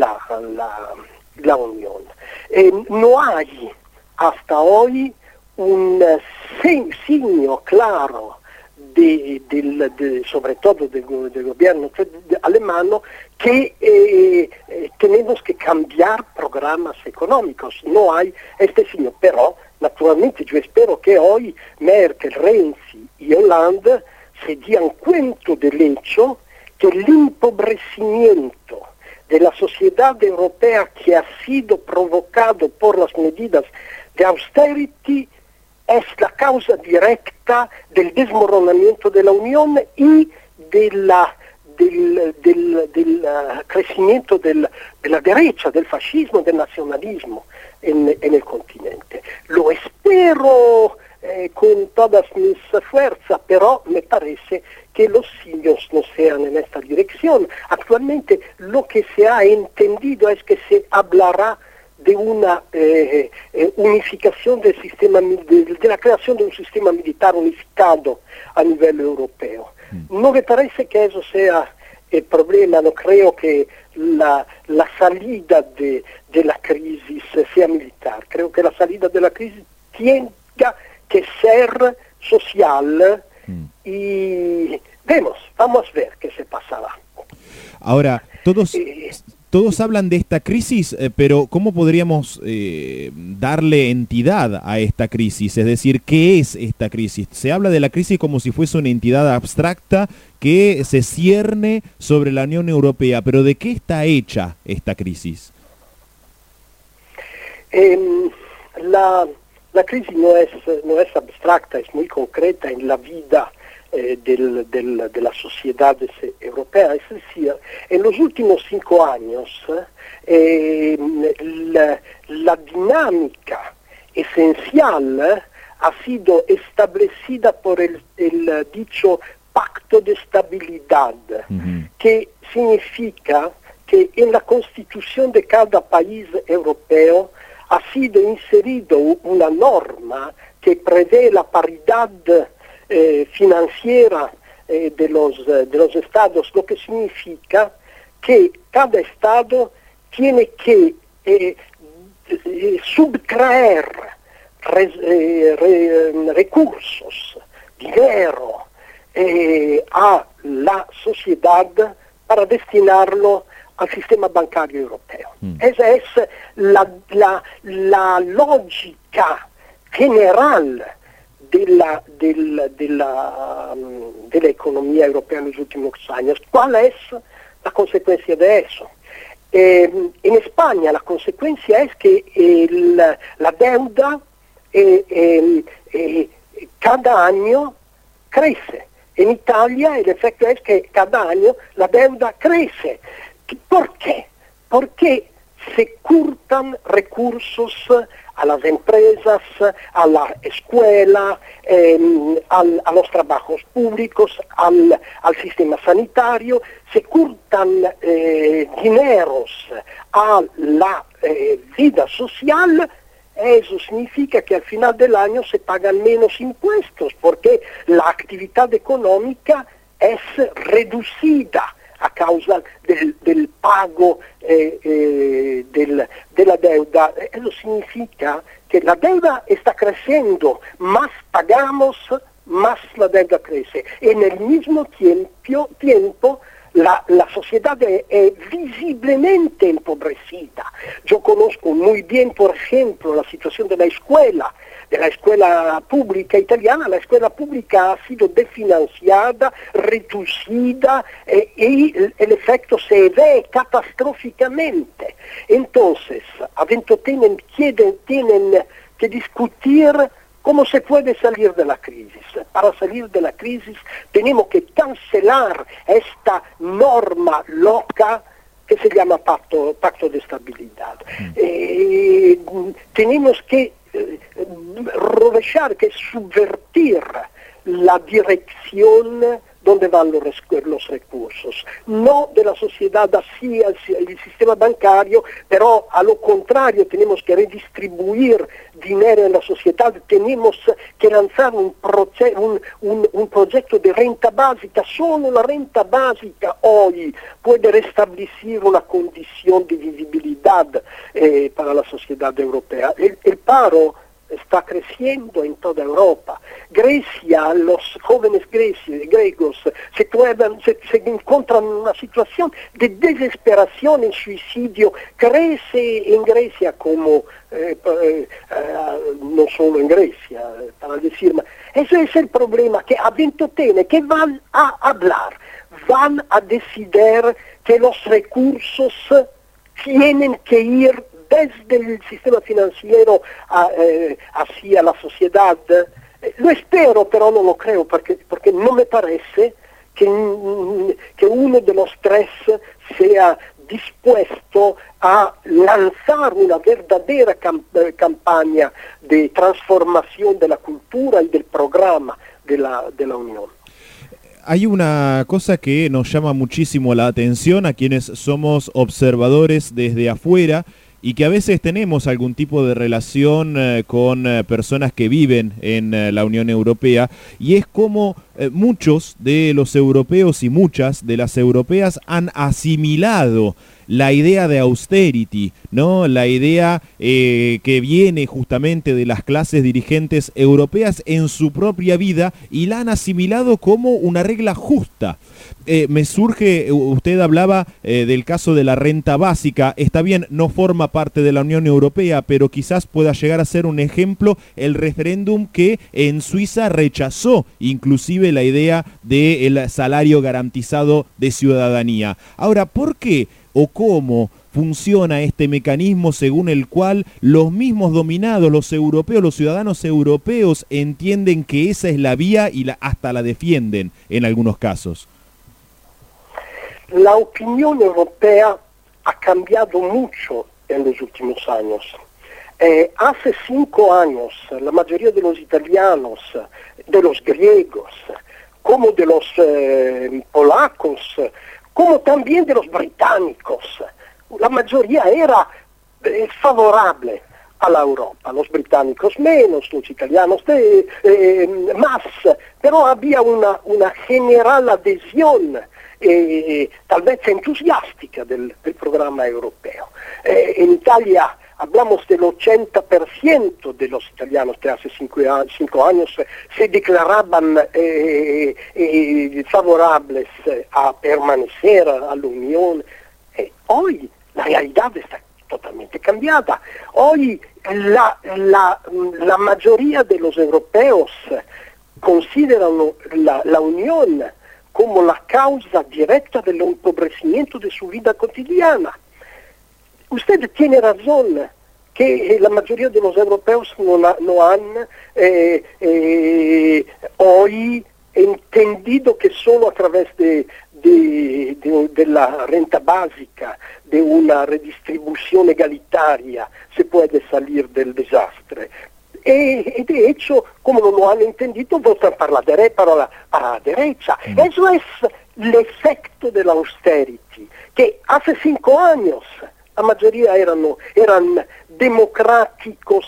Unión. No hay hasta hoy un signo claro sobre todo del gobierno alemán, que tenemos que cambiar programas económicos. No hay este signo, pero naturalmente yo espero que hoy Merkel, Renzi y Hollande se den cuenta del hecho que el empobrecimiento de la sociedad europea, que ha sido provocado por las medidas de austerity, es la causa directa del desmoronamiento de la Unión y del crecimiento de la derecha, del fascismo, del nacionalismo en el continente. Lo espero con todas mis fuerzas, pero me parece que los signos no sean en esta dirección. Actualmente lo que se ha entendido es que se hablará de una unificación del sistema, de la creación de un sistema militar unificado a nivel europeo. No me parece que eso sea el problema, no creo que la salida de la crisis sea militar. Creo que la salida de la crisis tenga que ser social y vamos a ver qué se pasará. Ahora, todos hablan de esta crisis, pero ¿cómo podríamos darle entidad a esta crisis? Es decir, ¿qué es esta crisis? Se habla de la crisis como si fuese una entidad abstracta que se cierne sobre la Unión Europea, pero ¿de qué está hecha esta crisis? La crisis no es abstracta, es muy concreta en la vida de las sociedades europeas. Es decir, en los últimos 5 años la dinámica esencial ha sido establecida por el dicho pacto de estabilidad, que significa que en la constitución de cada país europeo ha sido inserido una norma que prevé la paridad financiera de los estados, lo que significa que cada estado tiene que subtraer recursos, dinero a la sociedad para destinarlo al sistema bancario europeo. Esa es la lógica general de la economía europea en los últimos años. ¿Cuál es la consecuencia de eso? En España la consecuencia es que la deuda cada año crece. En Italia el efecto es que cada año la deuda crece. ¿Por qué? Porque se curtan recursos a las empresas, a la escuela, a los trabajos públicos, al sistema sanitario, se curtan dineros a la vida social. Eso significa que al final del año se pagan menos impuestos porque la actividad económica es reducida a causa del pago de la deuda. Eso significa que la deuda está creciendo, más pagamos, más la deuda crece. En el mismo tiempo la sociedad es visiblemente empobrecida. Yo conozco muy bien, por ejemplo, la situación de la escuela pública italiana. La escuela pública ha sido desfinanciada, reducida y el efecto se ve catastróficamente. Entonces, tienen que discutir cómo se puede salir de la crisis. Para salir de la crisis tenemos que cancelar esta norma loca que se llama pacto de estabilidad. Tenemos que que subvertir la dirección donde van los recursos, no de la sociedad hacia el sistema bancario, pero a lo contrario tenemos que redistribuir dinero en la sociedad, tenemos que lanzar un proyecto de renta básica. Solo la renta básica hoy puede restablecer una condición de vivibilidad para la sociedad europea. El paro está creciendo en toda Europa. Grecia, los jóvenes griegos se encuentran en una situación de desesperación, en suicidio. Crece en Grecia como, no solo en Grecia, para decir, ese es el problema, que adentro tiene, que van a hablar, van a decidir que los recursos tienen que ir desde el sistema financiero hacia la sociedad. Lo espero, pero no lo creo, porque no me parece que uno de los tres sea dispuesto a lanzar una verdadera campaña de transformación de la cultura y del programa de la Unión. Hay una cosa que nos llama muchísimo la atención a quienes somos observadores desde afuera, y que a veces tenemos algún tipo de relación con personas que viven en la Unión Europea, y es como muchos de los europeos y muchas de las europeas han asimilado la idea de austerity, ¿no? La idea que viene justamente de las clases dirigentes europeas en su propia vida, y la han asimilado como una regla justa. Me surge, usted hablaba del caso de la renta básica. Está bien, no forma parte de la Unión Europea, pero quizás pueda llegar a ser un ejemplo el referéndum que en Suiza rechazó inclusive la idea del salario garantizado de ciudadanía. Ahora, ¿por qué o cómo funciona este mecanismo según el cual los mismos dominados, los europeos, los ciudadanos europeos, entienden que esa es la vía y hasta la defienden en algunos casos? La opinión europea ha cambiado mucho en los últimos años. Hace 5 años la mayoría de los italianos, de los griegos, como de los polacos, como también de los británicos, la mayoría era favorable a la Europa, los británicos menos, los italianos más, pero había una general adhesión, tal vez entusiástica del programa europeo. En Italia hablamos del 80% de los italianos que hace 5 años se declaraban favorables a permanecer a la Unión. Hoy la realidad está totalmente cambiada. Hoy la mayoría de los europeos consideran la Unión como la causa directa del empobrecimiento de su vida cotidiana. Usted tiene razón que la mayoría de los europeos no han hoy entendido que solo a través de la renta básica, de una redistribución egalitaria, se puede salir del desastre. Y de hecho, como no lo han entendido, votan para la derecha. Eso es el efecto de la austerity, que hace 5 años la mayoría eran democráticos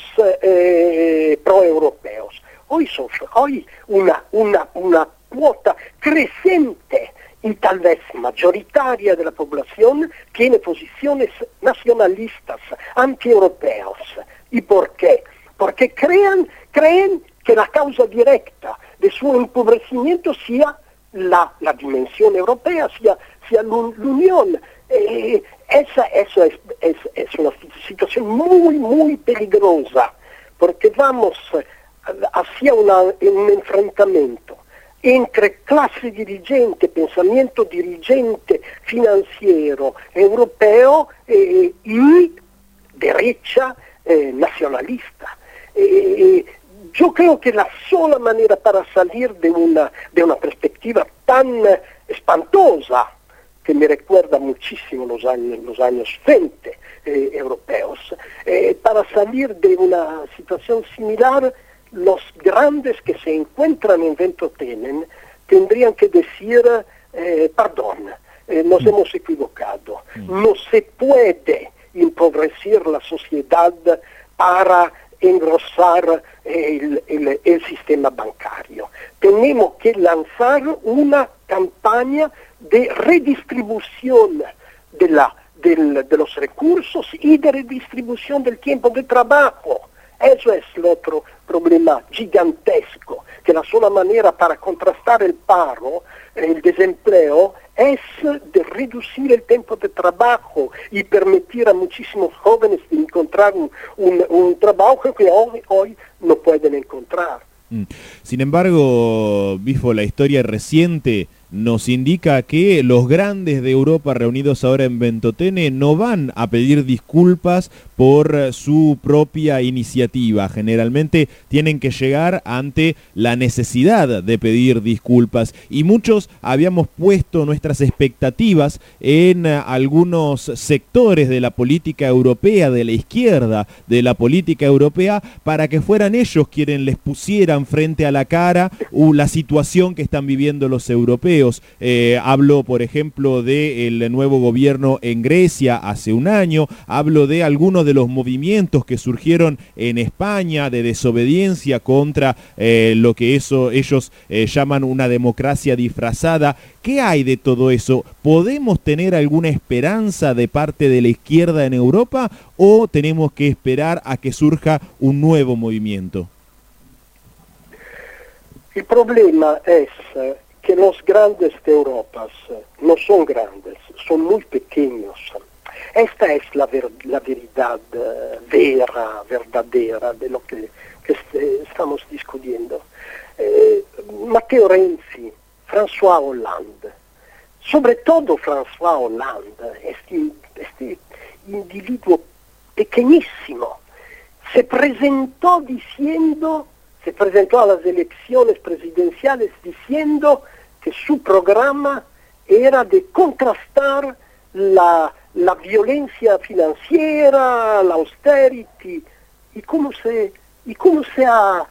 pro-europeos. Hoy una cuota creciente y tal vez mayoritaria de la población tiene posiciones nacionalistas, anti-europeos. ¿Y por qué? Porque creen que la causa directa de su empobrecimiento sea la dimensión europea, sea la Unión. Eso es una situación muy, muy peligrosa, porque vamos hacia un enfrentamiento entre clase dirigente, pensamiento dirigente financiero europeo y derecha nacionalista. Yo creo que la sola manera para salir de una perspectiva tan espantosa, que me recuerda muchísimo los años 20 europeos, para salir de una situación similar, los grandes que se encuentran en Ventotene tendrían que decir, perdón, nos hemos equivocado, no se puede empobrecer la sociedad para engrosar el sistema bancario. Tenemos que lanzar una campaña de redistribución de los recursos y de redistribución del tiempo de trabajo. Eso es el otro problema gigantesco, que la sola manera para contrastar el paro, el desempleo, es de reducir el tiempo de trabajo y permitir a muchísimos jóvenes de encontrar un trabajo que hoy no pueden encontrar. Sin embargo, Bifo, la historia reciente nos indica que los grandes de Europa reunidos ahora en Ventotene no van a pedir disculpas por su propia iniciativa. Generalmente tienen que llegar ante la necesidad de pedir disculpas, y muchos habíamos puesto nuestras expectativas en algunos sectores de la política europea, de la izquierda de la política europea, para que fueran ellos quienes les pusieran frente a la cara la situación que están viviendo los europeos. europeos. Hablo, por ejemplo, del nuevo gobierno en Grecia hace un año, hablo de algunos de los movimientos que surgieron en España de desobediencia contra lo que ellos llaman una democracia disfrazada. ¿Qué hay de todo eso? ¿Podemos tener alguna esperanza de parte de la izquierda en Europa o tenemos que esperar a que surja un nuevo movimiento? El problema es que los grandes de Europa no son grandes, son muy pequeños. Esta es la verdad verdadera de lo que estamos discutiendo. Matteo Renzi, François Hollande, sobre todo François Hollande, este individuo pequeñísimo, se presentó a las elecciones presidenciales diciendo que su programa era de contrastar la violencia financiera, la austerity, y cómo se ha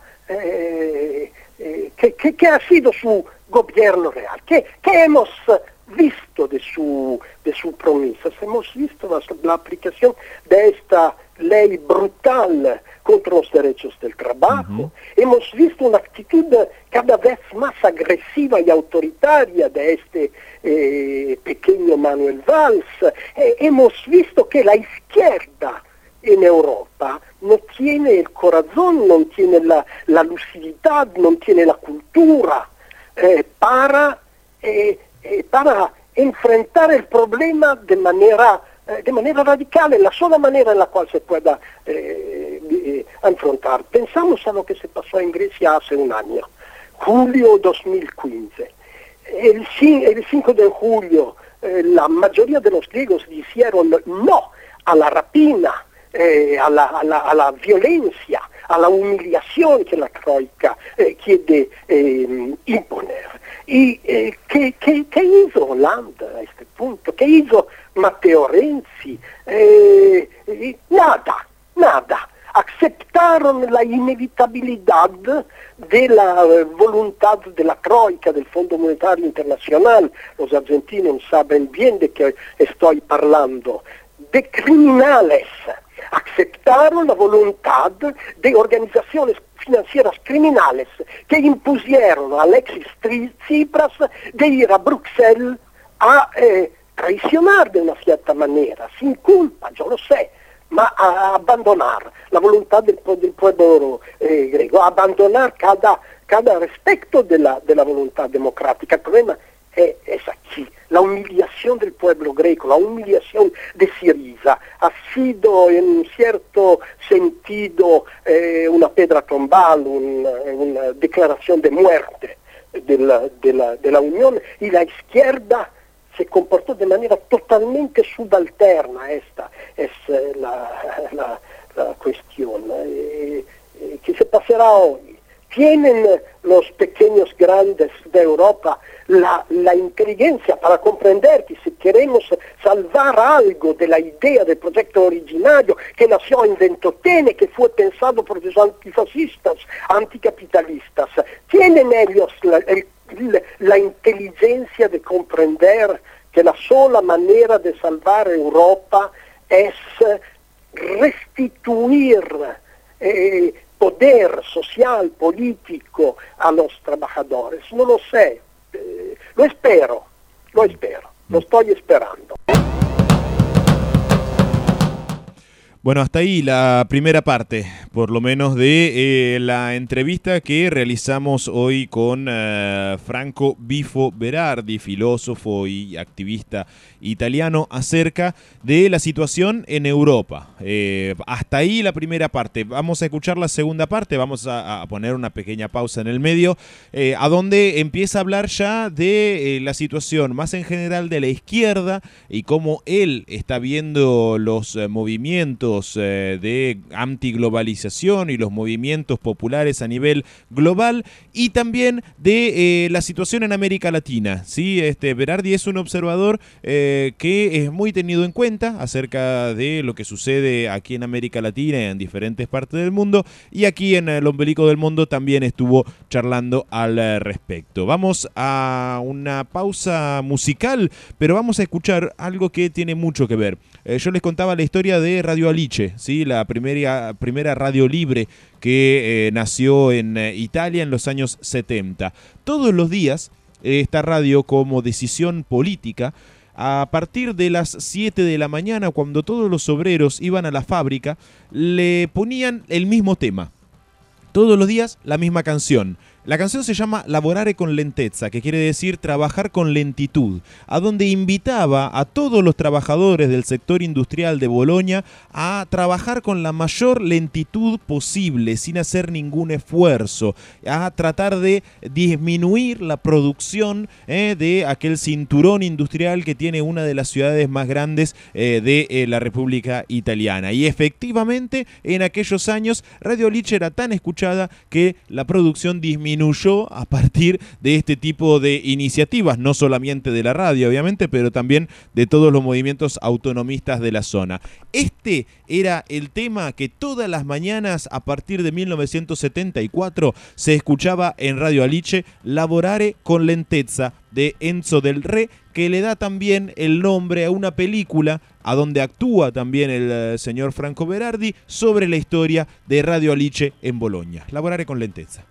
¿qué ha sido su gobierno real? ¿Qué hemos visto de sus promesas? Hemos visto la aplicación de esta ley brutal contra los derechos del trabajo. Hemos visto una actitud cada vez más agresiva y autoritaria de este pequeño Manuel Valls. Hemos visto que la izquierda en Europa no tiene el corazón, no tiene la lucidità, no tiene la cultura para enfrentar el problema de manera radical, la sola manera en la cual se pueda afrontar. Pensamos a lo que se pasó en Grecia hace un año, julio 2015. El 5 de julio la mayoría de los griegos dijeron no a la rapina, a la violencia, a la humillación que la Troika quiere imponer. ¿Y qué hizo Hollande a este punto? ¿Qué hizo Matteo Renzi? Nada. Aceptaron la inevitabilidad de la voluntad de la Troika, del Fondo Monetario Internacional. Los argentinos saben bien de qué estoy hablando. De criminales. Aceptaron la voluntad de organizaciones financieras criminales que impusieron a Alexis Tsipras de ir a Bruxelles a traicionar de una cierta manera, sin culpa, yo lo sé, ma a abandonar la voluntad del pueblo griego, a abandonar cada respecto de la voluntad democrática. El problema es aquí. La humillación del pueblo greco, la humillación de Syriza ha sido en un cierto sentido una piedra tombal, una declaración de muerte de la Unión, y la izquierda se comportó de manera totalmente subalterna. Esta es la cuestión. ¿Qué se pasará hoy? ¿Tienen los pequeños grandes de Europa la inteligencia para comprender que si queremos salvar algo de la idea del proyecto originario que nació en Ventotene, que fue pensado por los antifascistas, anticapitalistas, tienen ellos la inteligencia de comprender que la sola manera de salvar Europa es restituir poder social, político a los trabajadores? No lo sé. Lo espero, lo estoy esperando. Bueno, hasta ahí la primera parte, por lo menos, de la entrevista que realizamos hoy con Franco Bifo Berardi, filósofo y activista italiano, acerca de la situación en Europa. Hasta ahí la primera parte. Vamos a escuchar la segunda parte, vamos a poner una pequeña pausa en el medio, a donde empieza a hablar ya de la situación más en general de la izquierda y cómo él está viendo los movimientos movimientos de antiglobalización y los movimientos populares a nivel global, y también de la situación en América Latina, ¿sí? Berardi es un observador que es muy tenido en cuenta acerca de lo que sucede aquí en América Latina y en diferentes partes del mundo, y aquí en el Ombelico del Mundo también estuvo charlando al respecto. Vamos a una pausa musical, pero vamos a escuchar algo que tiene mucho que ver. Yo les contaba la historia de Radio Alice, ¿sí? La primera radio libre que nació en Italia en los años 70. Todos los días, esta radio, como decisión política, a partir de las 7 de la mañana, cuando todos los obreros iban a la fábrica, le ponían el mismo tema. Todos los días la misma canción. La canción se llama Lavorare con lentezza, que quiere decir trabajar con lentitud, a donde invitaba a todos los trabajadores del sector industrial de Bolonia a trabajar con la mayor lentitud posible, sin hacer ningún esfuerzo, a tratar de disminuir la producción de aquel cinturón industrial que tiene una de las ciudades más grandes de la República Italiana. Y efectivamente, en aquellos años, Radio Alice era tan escuchada que la producción disminuyó a partir de este tipo de iniciativas, no solamente de la radio, obviamente, pero también de todos los movimientos autonomistas de la zona. Este era el tema que todas las mañanas a partir de 1974 se escuchaba en Radio Alice, Lavorare con lentezza, de Enzo Del Re, que le da también el nombre a una película a donde actúa también el señor Franco Berardi sobre la historia de Radio Alice en Bologna. Lavorare con lentezza.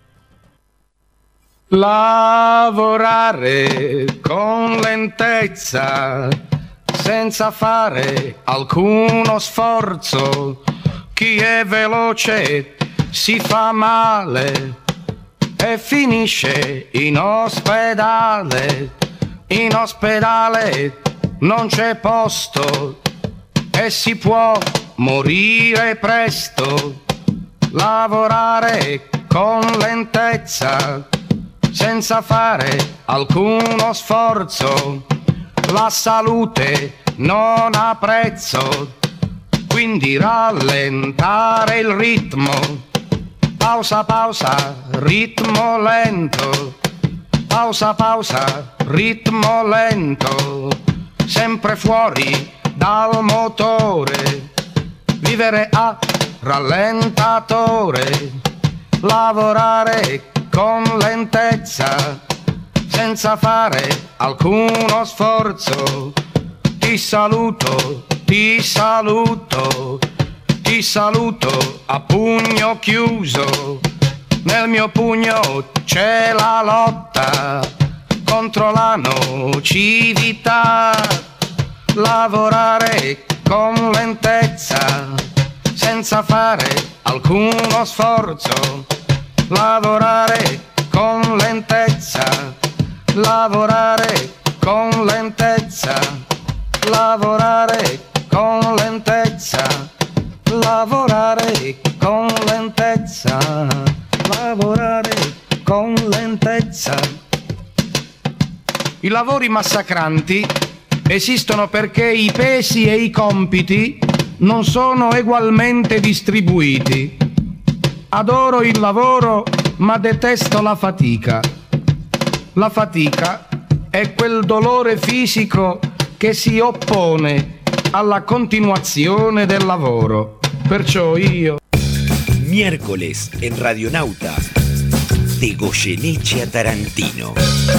Lavorare con lentezza, senza fare alcuno sforzo. Chi è veloce si fa male e finisce in ospedale. In ospedale non c'è posto e si può morire presto. Lavorare con lentezza, senza fare alcuno sforzo. La salute non ha prezzo, quindi rallentare il ritmo. Pausa, pausa, ritmo lento. Pausa, pausa, ritmo lento. Sempre fuori dal motore. Vivere a rallentatore. Lavorare con lentezza, senza fare alcuno sforzo. Ti saluto, ti saluto, ti saluto a pugno chiuso. Nel mio pugno c'è la lotta contro la nocività. Lavorare con lentezza, senza fare alcuno sforzo. Lavorare con lentezza, lavorare con lentezza, lavorare con lentezza, lavorare con lentezza, lavorare con lentezza. I lavori massacranti esistono perché i pesi e i compiti non sono egualmente distribuiti. Adoro il lavoro, ma detesto la fatica. La fatica è quel dolore fisico che si oppone alla continuazione del lavoro. Perciò io... Miércoles en Radionauta, de Goyeneche a Tarantino.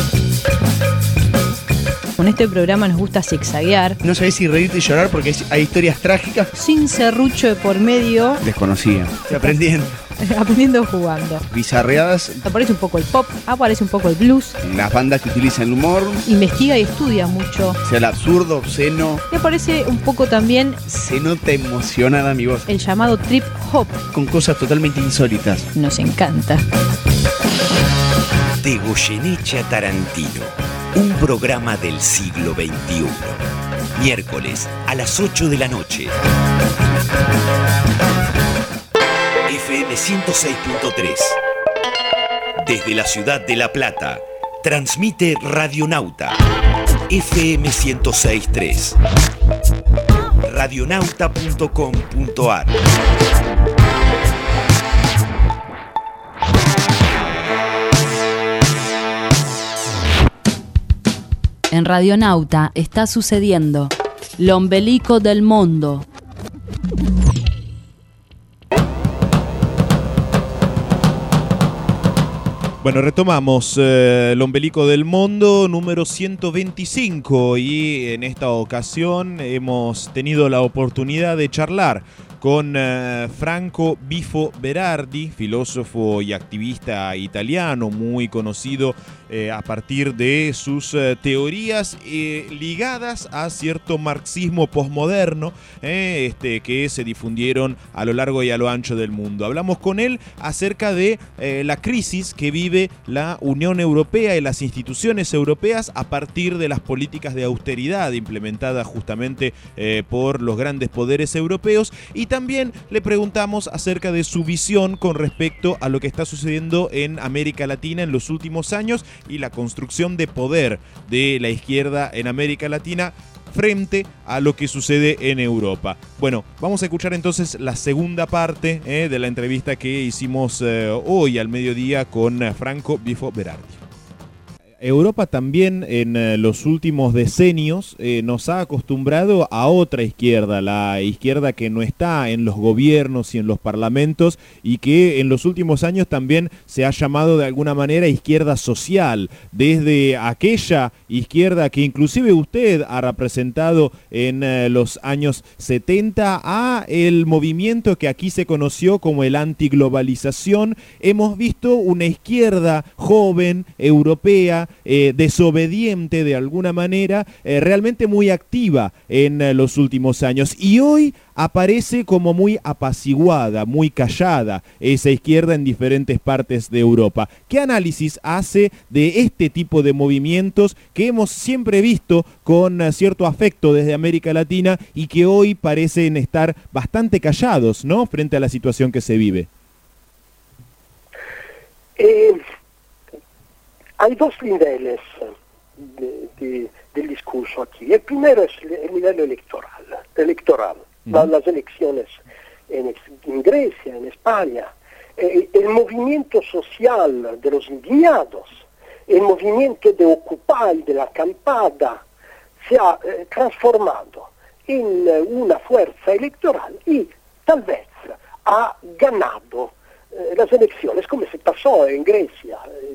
Con este programa nos gusta zigzaguear. No sabés si reírte y llorar porque hay historias trágicas. Sin serrucho de por medio. Desconocía. Estoy aprendiendo. Aprendiendo jugando. Bizarreadas. Aparece un poco el pop, aparece un poco el blues. Las bandas que utilizan el humor. Investiga y estudia mucho. O sea, el absurdo, obsceno. Y aparece un poco también... Se nota emocionada mi voz. El llamado trip hop. Con cosas totalmente insólitas. Nos encanta. De Goyeneche a Tarantino, un programa del siglo XXI. Miércoles a las 8 de la noche. FM 106.3. Desde la ciudad de La Plata, transmite Radionauta. FM 106.3. radionauta.com.ar. En Radionauta está sucediendo L'ombelico del mundo. Bueno, retomamos el ombelico del mundo número 125 y en esta ocasión hemos tenido la oportunidad de charlar con Franco Bifo Berardi, filósofo y activista italiano, muy conocido a partir de sus teorías ligadas a cierto marxismo posmoderno que se difundieron a lo largo y a lo ancho del mundo. Hablamos con él acerca de la crisis que vive la Unión Europea y las instituciones europeas a partir de las políticas de austeridad implementadas justamente por los grandes poderes europeos, y también le preguntamos acerca de su visión con respecto a lo que está sucediendo en América Latina en los últimos años y la construcción de poder de la izquierda en América Latina frente a lo que sucede en Europa. Bueno, vamos a escuchar entonces la segunda parte de la entrevista que hicimos hoy al mediodía con Franco Bifo Berardi. Europa también en los últimos decenios nos ha acostumbrado a otra izquierda, la izquierda que no está en los gobiernos y en los parlamentos y que en los últimos años también se ha llamado de alguna manera izquierda social, desde aquella izquierda que inclusive usted ha representado en los años 70 a el movimiento que aquí se conoció como el antiglobalización. Hemos visto una izquierda joven, europea, desobediente de alguna manera, realmente muy activa en los últimos años, y hoy aparece como muy apaciguada, muy callada esa izquierda en diferentes partes de Europa. ¿Qué análisis hace de este tipo de movimientos que hemos siempre visto con cierto afecto desde América Latina y que hoy parecen estar bastante callados, ¿no?, frente a la situación que se vive? Hay dos niveles del discurso aquí. El primero es el nivel electoral. Las elecciones en Grecia, en España, el movimiento social de los indignados, el movimiento de Occupy, de la acampada, se ha transformado en una fuerza electoral y tal vez ha ganado las elecciones, como se pasó en Grecia,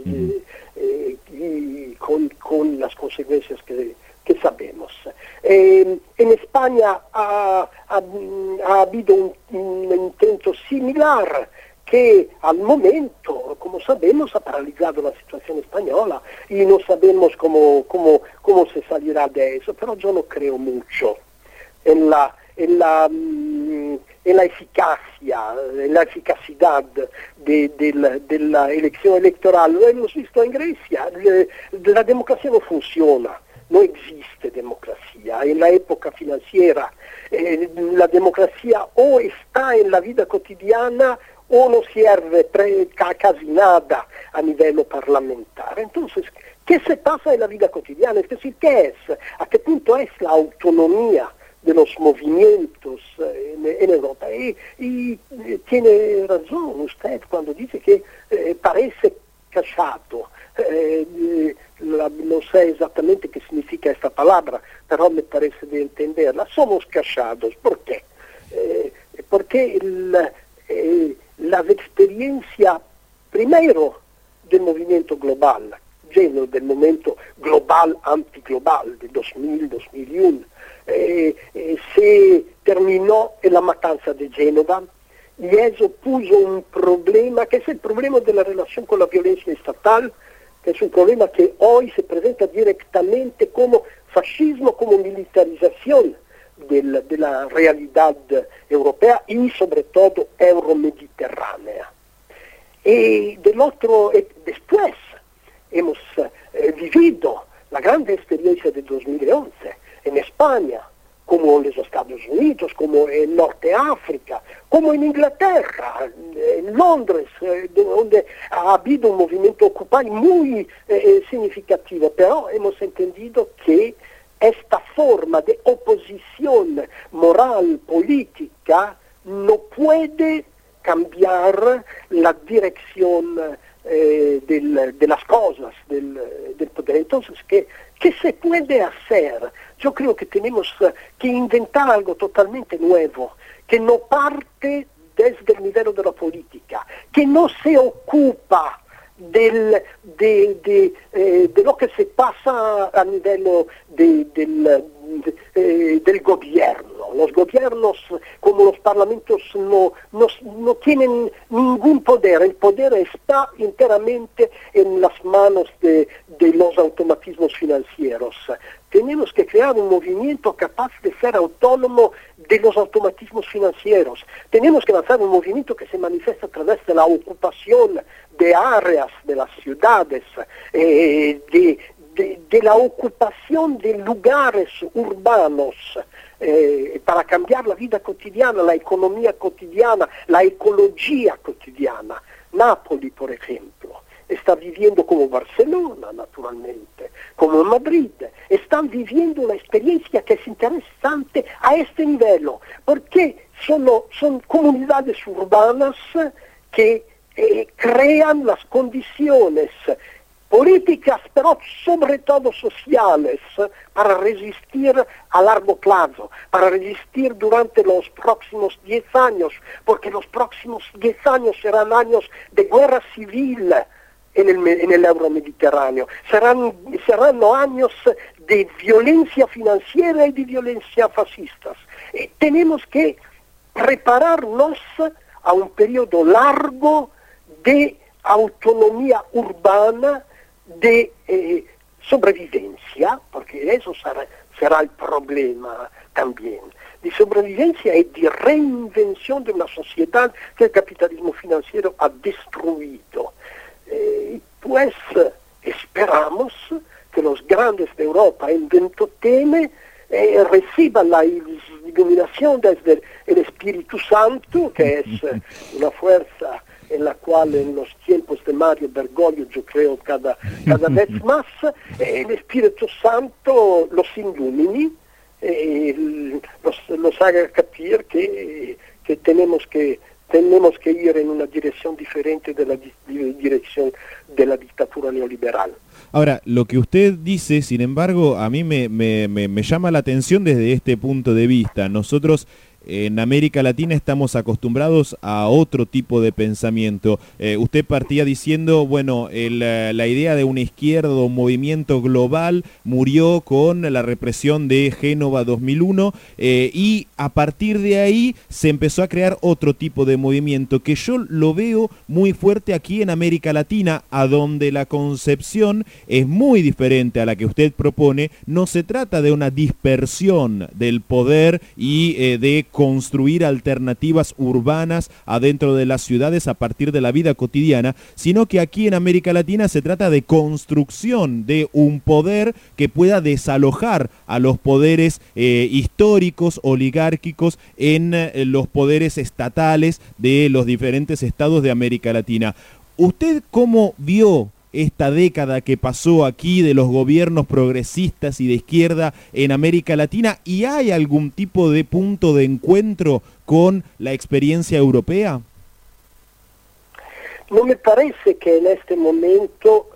y con las consecuencias que sabemos. En España ha habido un intento similar que al momento, como sabemos, ha paralizado la situación española y no sabemos cómo se salirá de eso, pero yo no creo mucho en la eficacidad de la elección electoral. Lo hemos visto en Grecia. La democracia no funciona, no existe democracia. En la época financiera, la democracia o está en la vida cotidiana o no sirve casi nada a nivel parlamentar. Entonces, ¿qué se pasa en la vida cotidiana? Es decir, ¿qué es? ¿A qué punto es la autonomía de los movimientos en Europa? Y tiene razón usted cuando dice que parece callado. No sé exactamente qué significa esta palabra, pero me parece de entenderla. Somos callados. ¿Por qué? Porque las experiencias, primero, del movimiento global, lleno del momento global antiglobal de 2000-2001, se terminó en la matanza de Génova, y eso puso un problema que es el problema de la relación con la violencia estatal, que es un problema que hoy se presenta directamente como fascismo, como militarización de la realidad europea y sobre todo euromediterránea. Y después hemos vivido la gran experiencia de 2011 en España, como en los Estados Unidos, como en Norte África, como en Inglaterra, en Londres, donde ha habido un movimiento Occupy muy significativo, pero hemos entendido que esta forma de oposición moral política no puede cambiar la dirección de las cosas, del poder. Entonces, ¿qué se puede hacer? Yo creo que tenemos que inventar algo totalmente nuevo, que no parte desde el nivel de la política, que no se ocupa de lo que se pasa a nivel del gobierno. Los gobiernos, como los parlamentos, no tienen ningún poder. El poder está enteramente en las manos de los automatismos financieros. Tenemos que crear un movimiento capaz de ser autónomo de los automatismos financieros. Tenemos que lanzar un movimiento que se manifiesta a través de la ocupación de áreas de las ciudades, de la ocupación de lugares urbanos, para cambiar la vida cotidiana, la economía cotidiana, la ecología cotidiana. Nápoles, por ejemplo, está viviendo como Barcelona, naturalmente, como Madrid. Están viviendo una experiencia que es interesante a este nivel, porque son comunidades urbanas que crean las condiciones políticas, pero sobre todo sociales, para resistir a largo plazo, para resistir durante los próximos 10 años, porque los próximos 10 años serán años de guerra civil en el Euromediterráneo, serán años de violencia financiera y de violencia fascistas. Tenemos que prepararnos a un periodo largo de autonomía urbana, de sobrevivencia, porque eso será el problema también, de sobrevivencia y de reinvención de una sociedad que el capitalismo financiero ha destruido. Pues esperamos que los grandes de Europa en Ventotene reciban la iluminación desde el Espíritu Santo, que es una fuerza en la cual en los tiempos de Mario Bergoglio yo creo cada vez más, el Espíritu Santo los ilumini, los haga capir que tenemos que ir en una dirección diferente de la dirección de la dictadura neoliberal. Ahora, lo que usted dice, sin embargo, a mí me llama la atención desde este punto de vista. Nosotros en América Latina estamos acostumbrados a otro tipo de pensamiento. Usted partía diciendo, bueno, la idea de una izquierda o un movimiento global murió con la represión de Génova 2001 y a partir de ahí se empezó a crear otro tipo de movimiento que yo lo veo muy fuerte aquí en América Latina, a donde la concepción es muy diferente a la que usted propone. No se trata de una dispersión del poder y de construir alternativas urbanas adentro de las ciudades a partir de la vida cotidiana, sino que aquí en América Latina se trata de construcción de un poder que pueda desalojar a los poderes históricos, oligárquicos, en los poderes estatales de los diferentes estados de América Latina. ¿Usted cómo vio esta década que pasó aquí de los gobiernos progresistas y de izquierda en América Latina? ¿Y hay algún tipo de punto de encuentro con la experiencia europea? No me parece que en este momento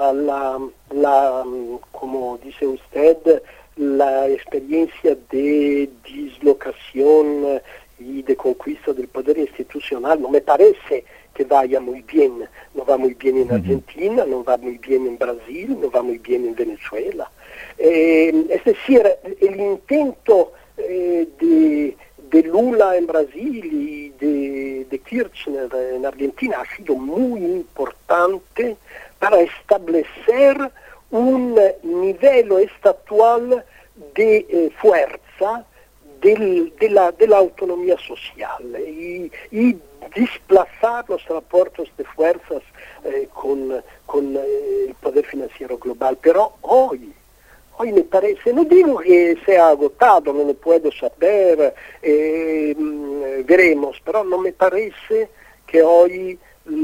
como dice usted, la experiencia de dislocación y de conquista del poder institucional, no me parece que vaya muy bien. No va muy bien en Argentina, no va muy bien en Brasil, no va muy bien en Venezuela. Es decir, el intento de Lula en Brasil y de Kirchner en Argentina ha sido muy importante para establecer un nivel estatual de fuerza de la autonomía social y desplazar los aportes de fuerzas con el poder financiero global. Pero hoy me parece, no digo que sea agotado, no lo puedo saber, veremos, pero no me parece que hoy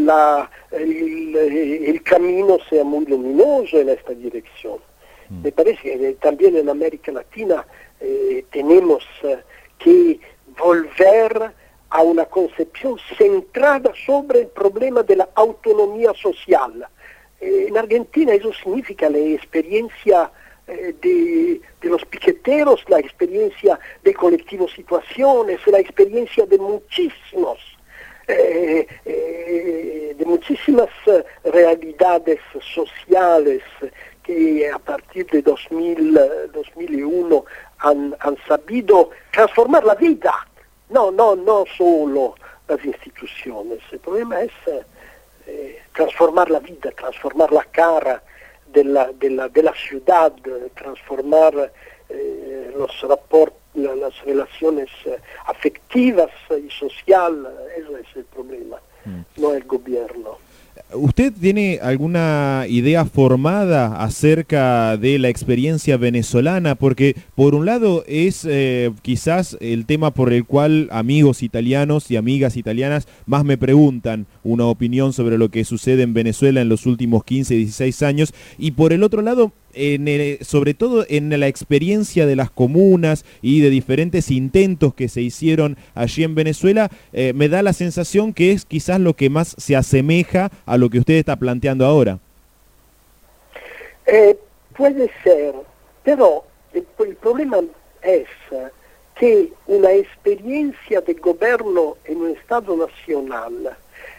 el camino sea muy luminoso en esta dirección. Me parece que también en América Latina tenemos que volver a una concepción centrada sobre el problema de la autonomía social. En Argentina eso significa la experiencia de los piqueteros, la experiencia de colectivos situaciones, la experiencia de muchísimas realidades sociales que a partir de 2001 han sabido transformar la vida. No solo las instituciones. El problema es transformar la vida, transformar la cara de la ciudad, transformar las relaciones afectivas y sociales. Eso es el problema, no el gobierno. ¿Usted tiene alguna idea formada acerca de la experiencia venezolana? Porque por un lado es quizás el tema por el cual amigos italianos y amigas italianas más me preguntan una opinión sobre lo que sucede en Venezuela en los últimos 15, 16 años. Y por el otro lado, sobre todo en la experiencia de las comunas y de diferentes intentos que se hicieron allí en Venezuela, me da la sensación que es quizás lo que más se asemeja a lo que usted está planteando ahora. Puede ser, pero el problema es que una experiencia de gobierno en un Estado nacional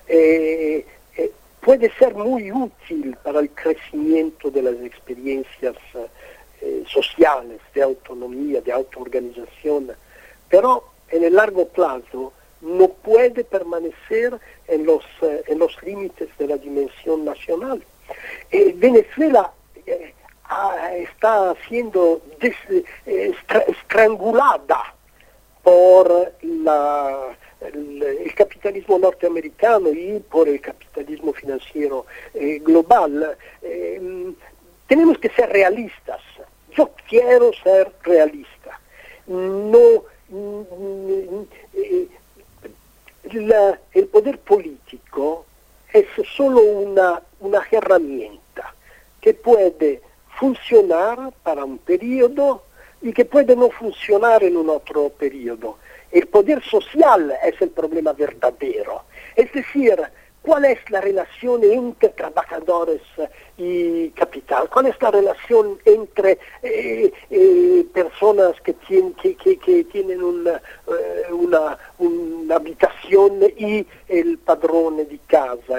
puede ser muy útil para el crecimiento de las experiencias sociales, de autonomía, de autoorganización, pero en el largo plazo no puede permanecer en los límites de la dimensión nacional. Venezuela está siendo estrangulada por el capitalismo norteamericano y por el capitalismo financiero global. Tenemos que ser realistas. Yo quiero ser realista. El poder político es solo una herramienta que puede funcionar para un periodo y que puede no funcionar en un otro periodo. El poder social es el problema verdadero. Es decir, ¿cuál es la relación entre trabajadores y capital? ¿Cuál es la relación entre personas que tienen una habitación y el padrón de casa?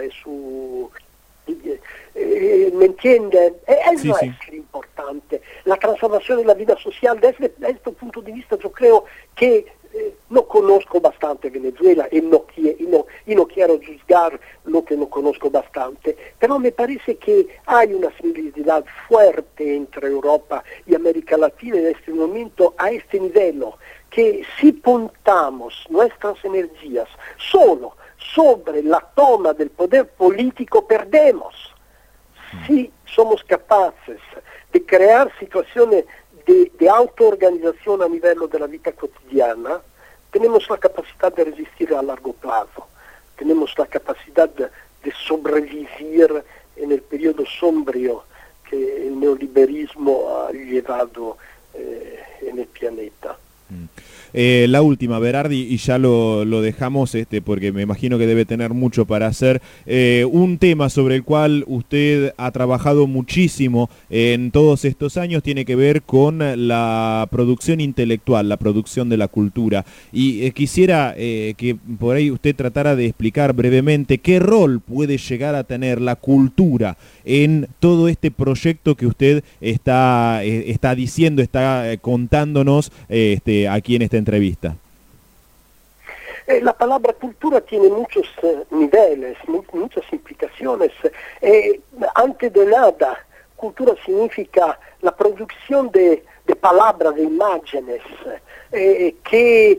¿Me entienden? Eso es lo importante. La transformación de la vida social, desde este punto de vista, yo creo que no conozco bastante Venezuela y no quiero juzgar lo que no conozco bastante, pero me parece que hay una similitud fuerte entre Europa y América Latina en este momento a este nivel, que si puntamos nuestras energías solo sobre la toma del poder político, perdemos. Si somos capaces de crear situaciones de autoorganización a nivel de la vida cotidiana, tenemos la capacidad de resistir a largo plazo, tenemos la capacidad de sobrevivir en el periodo sombrío que el neoliberalismo ha llevado en el planeta. La última, Berardi, y ya lo dejamos porque me imagino que debe tener mucho para hacer. Un tema sobre el cual usted ha trabajado muchísimo en todos estos años tiene que ver con la producción intelectual, la producción de la cultura. Y quisiera que por ahí usted tratara de explicar brevemente qué rol puede llegar a tener la cultura en todo este proyecto que usted está diciendo, está contándonos aquí en esta entrevista. La palabra cultura tiene muchos niveles, muchas implicaciones. Antes de nada, cultura significa la producción de palabras, de imágenes que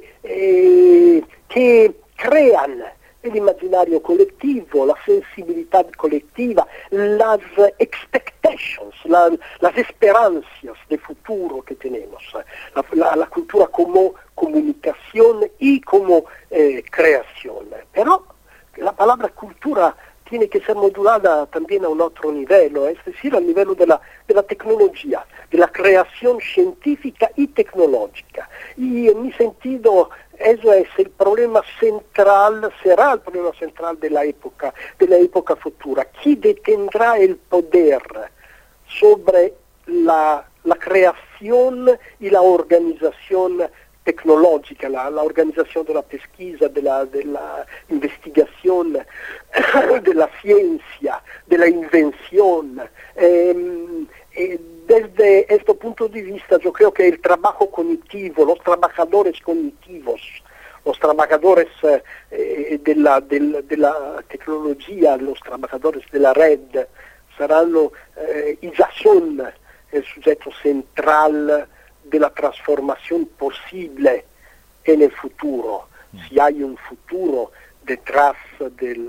crean el imaginario colectivo, la sensibilidad colectiva, las expectations, las esperanzas de futuro que tenemos. La cultura como comunicación y como creación. Pero la palabra cultura tiene que ser modulada también a un otro nivel, es decir, al nivel de la tecnología. de la creación científica y tecnológica. Y en mi sentido, eso es el problema central, será el problema central de la época futura. ¿Quién detendrá el poder sobre la creación y la organización tecnológica, la organización de la pesquisa, de la investigación, de la ciencia, de la invención? Desde este punto de vista, yo creo que el trabajo cognitivo, los trabajadores cognitivos, los trabajadores de la tecnología, los trabajadores de la red, serán y ya son el sujeto central de la transformación posible en el futuro, si hay un futuro detrás de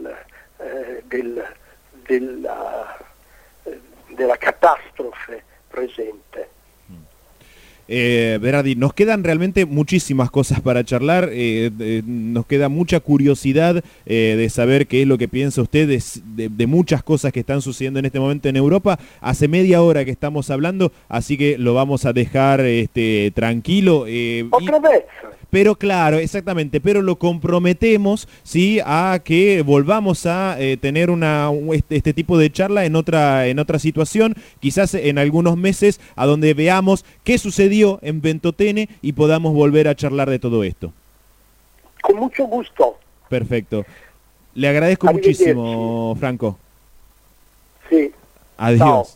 la catástrofe presente. Berardi, nos quedan realmente muchísimas cosas para charlar, nos queda mucha curiosidad de saber qué es lo que piensa usted de muchas cosas que están sucediendo en este momento en Europa. Hace media hora que estamos hablando, así que lo vamos a dejar tranquilo. ¿Otra vez? Pero claro, exactamente, pero lo comprometemos, ¿sí?, a que volvamos a tener este tipo de charla en otra situación, quizás en algunos meses, a donde veamos qué sucedió en Ventotene y podamos volver a charlar de todo esto. Con mucho gusto. Perfecto. Le agradezco muchísimo, Franco. Sí. Adiós.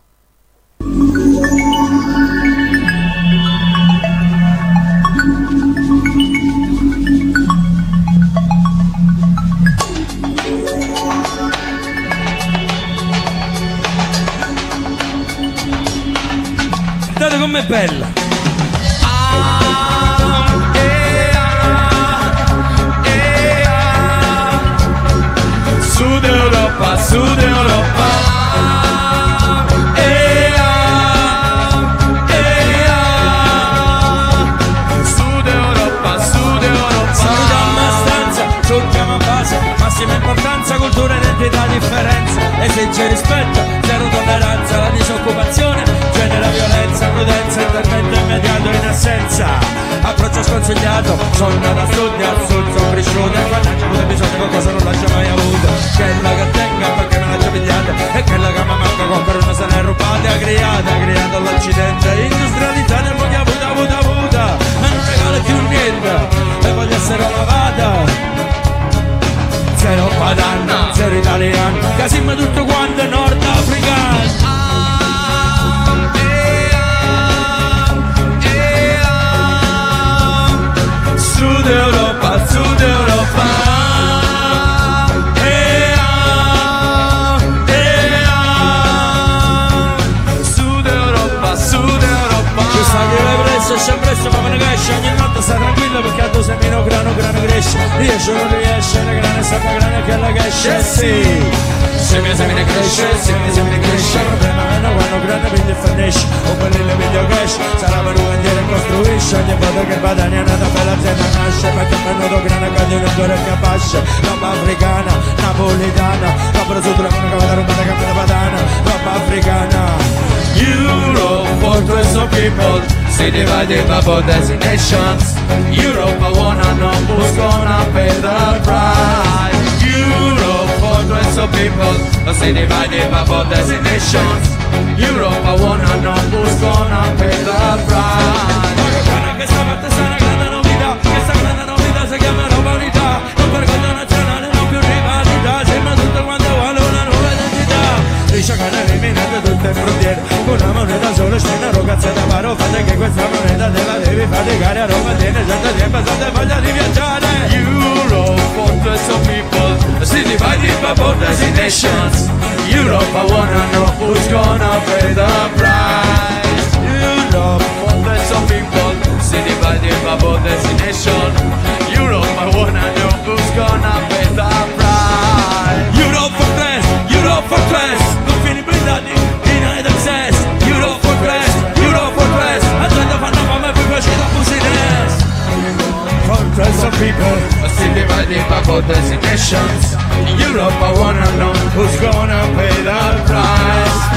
State con me bella. Sud Europa, Sud Europa. Sud Europa, Sud Europa. Salutiamo a stanza, solchiamo a base, massima importanza, cultura, identità, differenza, esige rispetto, zero tolleranza, la disoccupazione genera violenza, prudenza, intervento immediato in assenza, approccio sconsigliato, sono da studio al sud, sono cresciuto e quando c'è avuto bisogno qualcosa non l'ho mai avuto, che è la che tenga perché me l'ha già pigliata e che è la che mi manca con per una se l'è rubata, creata all'occidente, industrializzata e poi avuta, ma non regala più niente e voglio essere lavata. Zero padanna, zero italiano, casimmo tutto quanto nordafricano. Sud Europa, Sud Europa. Sud Europa, Sud Europa. Ci sta che le presso, c'è presto ma me ne cresce, ogni notte sta tranquillo perché a tu sei meno grano cresce, riesce non riesce, la grana sta grana che la cresce, sì. Se mi ne cresce, il problema è quando grande piglio finisce, o quello piglio cash, sarà per un vendiere e costruisce, ogni volta che Padania è nata bella azienda nasce, perché è venuto grana quando un ancora capace, roba africana, napolitana, roba su la mano che va da rubare che me la padana, roba africana. Europe, fortress of people, si divided by designations. Europe, I wanna know who's gonna pay the price. Europe, fortress of people, si divided by designations. Europe, I wanna know who's gonna pay the price. Che stavolta sarà una grande novità, questa grande novità si chiama Europa Unità, non vergogna nazionale, non più rivalità, sembra tutto quanto vuole una nuova identità. Dice che hanno eliminato tutte le frontiere, con una moneta solo scena, ragazza da paro, fate che questa moneta te la devi faticare a Roma, tiene certo tempo, state voglia di viaggiare. Europe, fortress of people, si divided by both designations. Europe, I wanna know who's gonna pay the price. Europe, fortress of people, si divided by both destinations. Europe, I wanna know who's gonna pay the price. Europe fortress, confini blindati, in access. Europe fortress, agenda fanno fame e poi facendo business. Fortress of people, still divided by both designations. Europe, I wanna know who's gonna pay the price.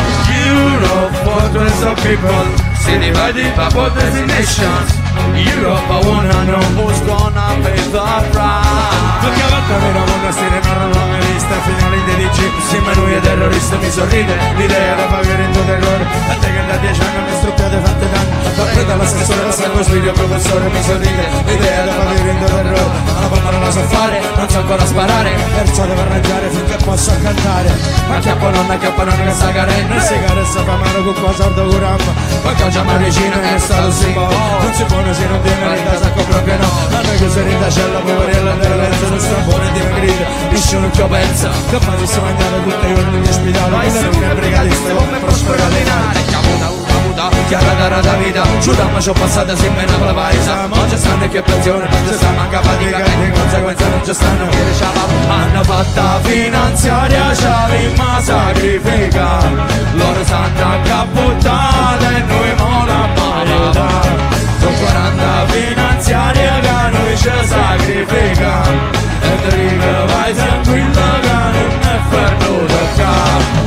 Europe, fortress of people, see divided by borders and nations. Europe, I wanna know who's gonna pay the price. Perché a volte meno mondo si narra la mia lista finale di DC, ma lui è terrorista, mi sorride l'idea da pagare in tutto errore. A te che da 10 anni mi struppiate fatte danni, tornate all'assessore, la sangue studio, professore, mi sorride l'idea da pagare in tutto errore. Ma la palma non la so fare, non so ancora sparare, perciò devo arrangiare finché posso cantare. Ma chiappa nonna che sta carendo, si caressa fa mano con qua sordo curamma, qualche oggi a Maricina è stato simbolo, non si pone se non tiene la sacco proprio no. A noi che sei ridacella, poverella della lenza, non strampone dimagrita, nessuno che pensa, che fa si mangiare tutti i giorni in ospedale, ma se non è brigadista come Prospero Alinare. Chiara cara da vita, giuda ma c'ho passata se me ne paesa. Ma c'è stanno che pensione, c'è sta manca fatica e di conseguenza non c'è stanno che hanno fatta finanziaria, c'avevamo sacrifica. Loro stanno accappottati e noi mo la parità. Sono 40 finanziarie che noi ci sacrifica. E ti dico vai tranquilla che non è perduto il capo.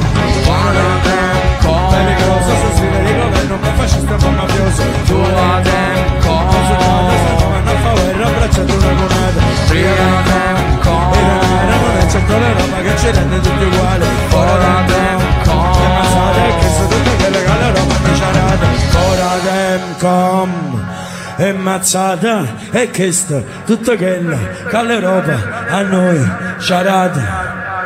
Non mi fascista ma mafioso, tu a tempo a favore abbracciato una moneta, prima tempo non c'è quella roba che ci rende tutti uguali, ora tempo e mazzate che sono tutte quelle che la roba mi ciarate, ora tempo e mazzata e che sta tutto quello che l'Europa a noi ciarate.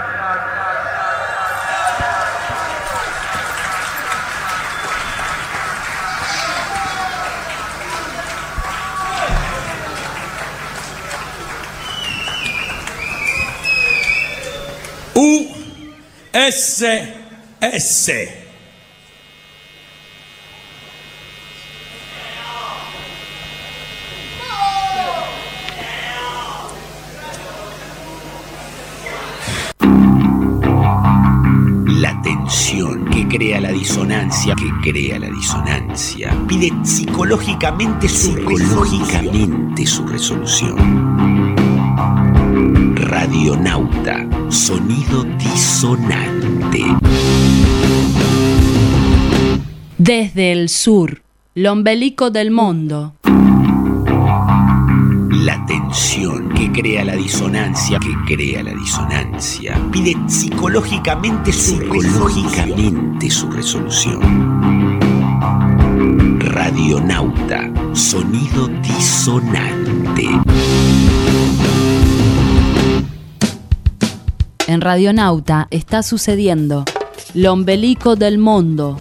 USS. La tensión que crea la disonancia, pide psicológicamente su resolución. Radionauta, sonido disonante. Desde el sur, l'ombelico del mundo. La tensión que crea la disonancia, pide psicológicamente su resolución. Radionauta, sonido disonante. En Radionauta está sucediendo l'ombelico del mundo.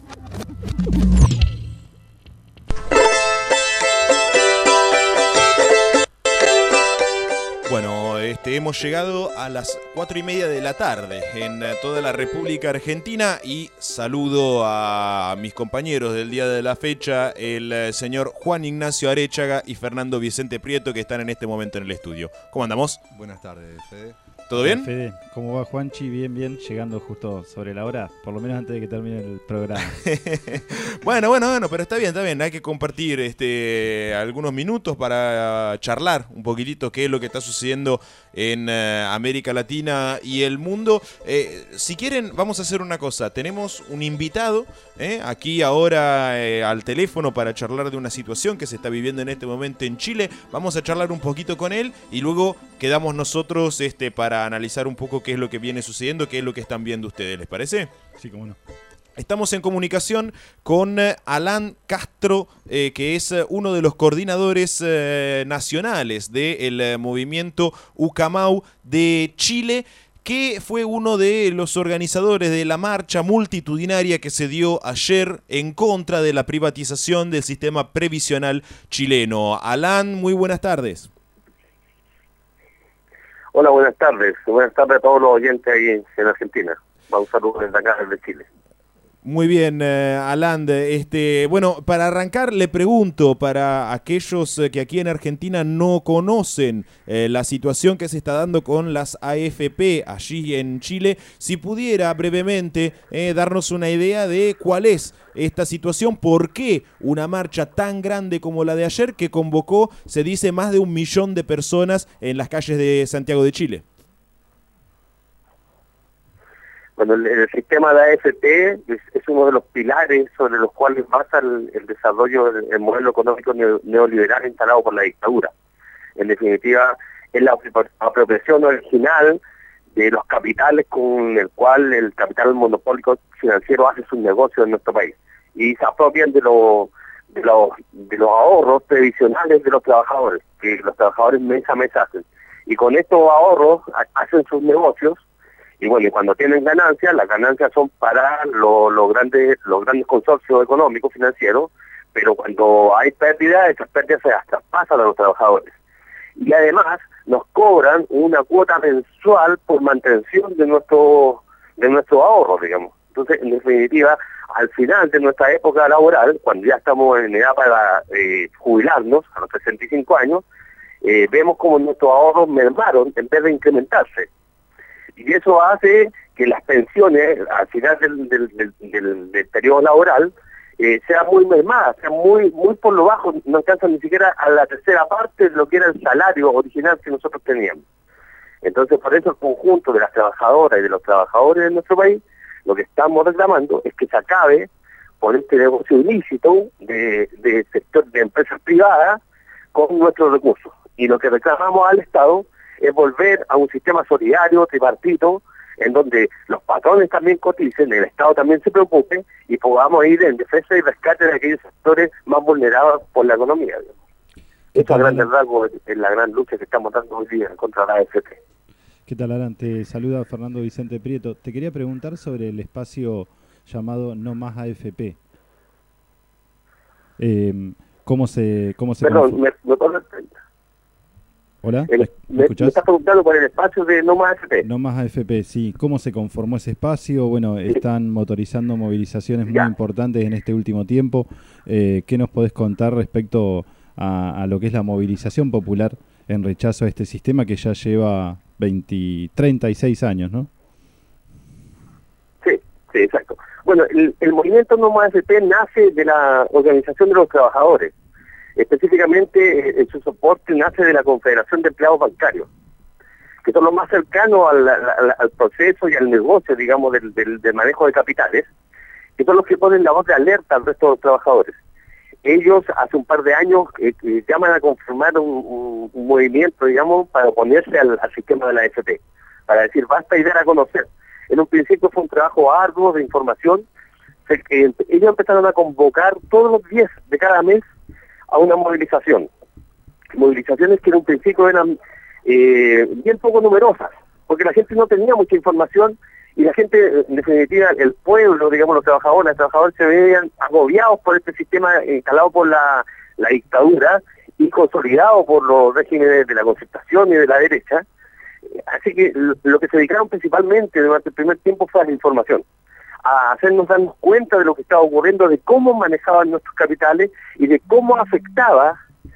Bueno, hemos llegado a las 4:30 de la tarde en toda la República Argentina y saludo a mis compañeros del día de la fecha, el señor Juan Ignacio Arechaga y Fernando Vicente Prieto, que están en este momento en el estudio. ¿Cómo andamos? Buenas tardes, Fede. ¿Todo bien? Fede, ¿cómo va Juanchi? Bien, llegando justo sobre la hora, por lo menos antes de que termine el programa. Bueno, pero está bien, hay que compartir algunos minutos para charlar un poquitito qué es lo que está sucediendo en América Latina y el mundo. Si quieren, vamos a hacer una cosa, tenemos un invitado aquí ahora al teléfono para charlar de una situación que se está viviendo en este momento en Chile. Vamos a charlar un poquito con él y luego quedamos nosotros para analizar un poco qué es lo que viene sucediendo, qué es lo que están viendo ustedes, ¿les parece? Sí, cómo no. Estamos en comunicación con Alan Castro, que es uno de los coordinadores nacionales del movimiento Ucamau de Chile, que fue uno de los organizadores de la marcha multitudinaria que se dio ayer en contra de la privatización del sistema previsional chileno. Alan, muy buenas tardes. Hola, buenas tardes. Buenas tardes a todos los oyentes ahí en Argentina. Un saludo desde acá, desde Chile. Muy bien, Alan. Bueno, para arrancar le pregunto, para aquellos que aquí en Argentina no conocen la situación que se está dando con las AFP allí en Chile, si pudiera brevemente darnos una idea de cuál es esta situación, por qué una marcha tan grande como la de ayer que convocó, se dice, más de 1 millón de personas en las calles de Santiago de Chile. Bueno, el sistema de AFP es uno de los pilares sobre los cuales basa el desarrollo del modelo económico neoliberal instalado por la dictadura. En definitiva, es la apropiación original de los capitales con el cual el capital monopólico financiero hace sus negocios en nuestro país. Y se apropian de los ahorros previsionales de los trabajadores, que los trabajadores mes a mes hacen. Y con estos ahorros hacen sus negocios. Y bueno, y cuando tienen ganancias, las ganancias son para los grandes consorcios económicos, financieros, pero cuando hay pérdidas, esas pérdidas se las traspasan a los trabajadores. Y además nos cobran una cuota mensual por mantención de nuestro ahorro, digamos. Entonces, en definitiva, al final de nuestra época laboral, cuando ya estamos en edad para jubilarnos, a los 65 años, vemos como nuestros ahorros mermaron en vez de incrementarse. Y eso hace que las pensiones al final del periodo laboral sean muy mermadas, sean muy por lo bajo, no alcanzan ni siquiera a la tercera parte de lo que era el salario original que nosotros teníamos. Entonces, por eso el conjunto de las trabajadoras y de los trabajadores de nuestro país, lo que estamos reclamando es que se acabe por este negocio ilícito de sector de empresas privadas con nuestros recursos. Y lo que reclamamos al Estado es volver a un sistema solidario, tripartito, en donde los patrones también coticen, el Estado también se preocupe y podamos ir en defensa y rescate de aquellos sectores más vulnerados por la economía. Eso a grandes rasgos es la gran lucha que estamos dando hoy día contra la AFP. ¿Qué tal, Alan? Te saluda Fernando Vicente Prieto. Te quería preguntar sobre el espacio llamado No Más AFP. ¿Cómo se Perdón, ¿me puedo? Hola, ¿me estás preguntando por el espacio de No Más AFP? No Más AFP, sí. ¿Cómo se conformó ese espacio? Bueno, están motorizando movilizaciones muy importantes en este último tiempo. ¿Qué nos podés contar respecto a lo que es la movilización popular en rechazo a este sistema que ya lleva 36 años, ¿no? Sí, exacto. Bueno, el movimiento No Más AFP nace de la Organización de los Trabajadores. Específicamente, su soporte nace de la Confederación de Empleados Bancarios, que son los más cercanos al proceso y al negocio, digamos, del manejo de capitales, que son los que ponen la voz de alerta al resto de los trabajadores. Ellos, hace un par de años, llaman a conformar un movimiento, digamos, para oponerse al sistema de la AFP, para decir, basta y dar a conocer. En un principio fue un trabajo arduo de información. Ellos empezaron a convocar todos los 10 de cada mes a una movilizaciones que en un principio eran bien poco numerosas, porque la gente no tenía mucha información y la gente, en definitiva, el pueblo, digamos, los trabajadores se veían agobiados por este sistema instalado por la dictadura y consolidado por los regímenes de la concertación y de la derecha. Así que lo que se dedicaron principalmente durante el primer tiempo fue a la información, a hacernos darnos cuenta de lo que estaba ocurriendo, de cómo manejaban nuestros capitales y de cómo afectaba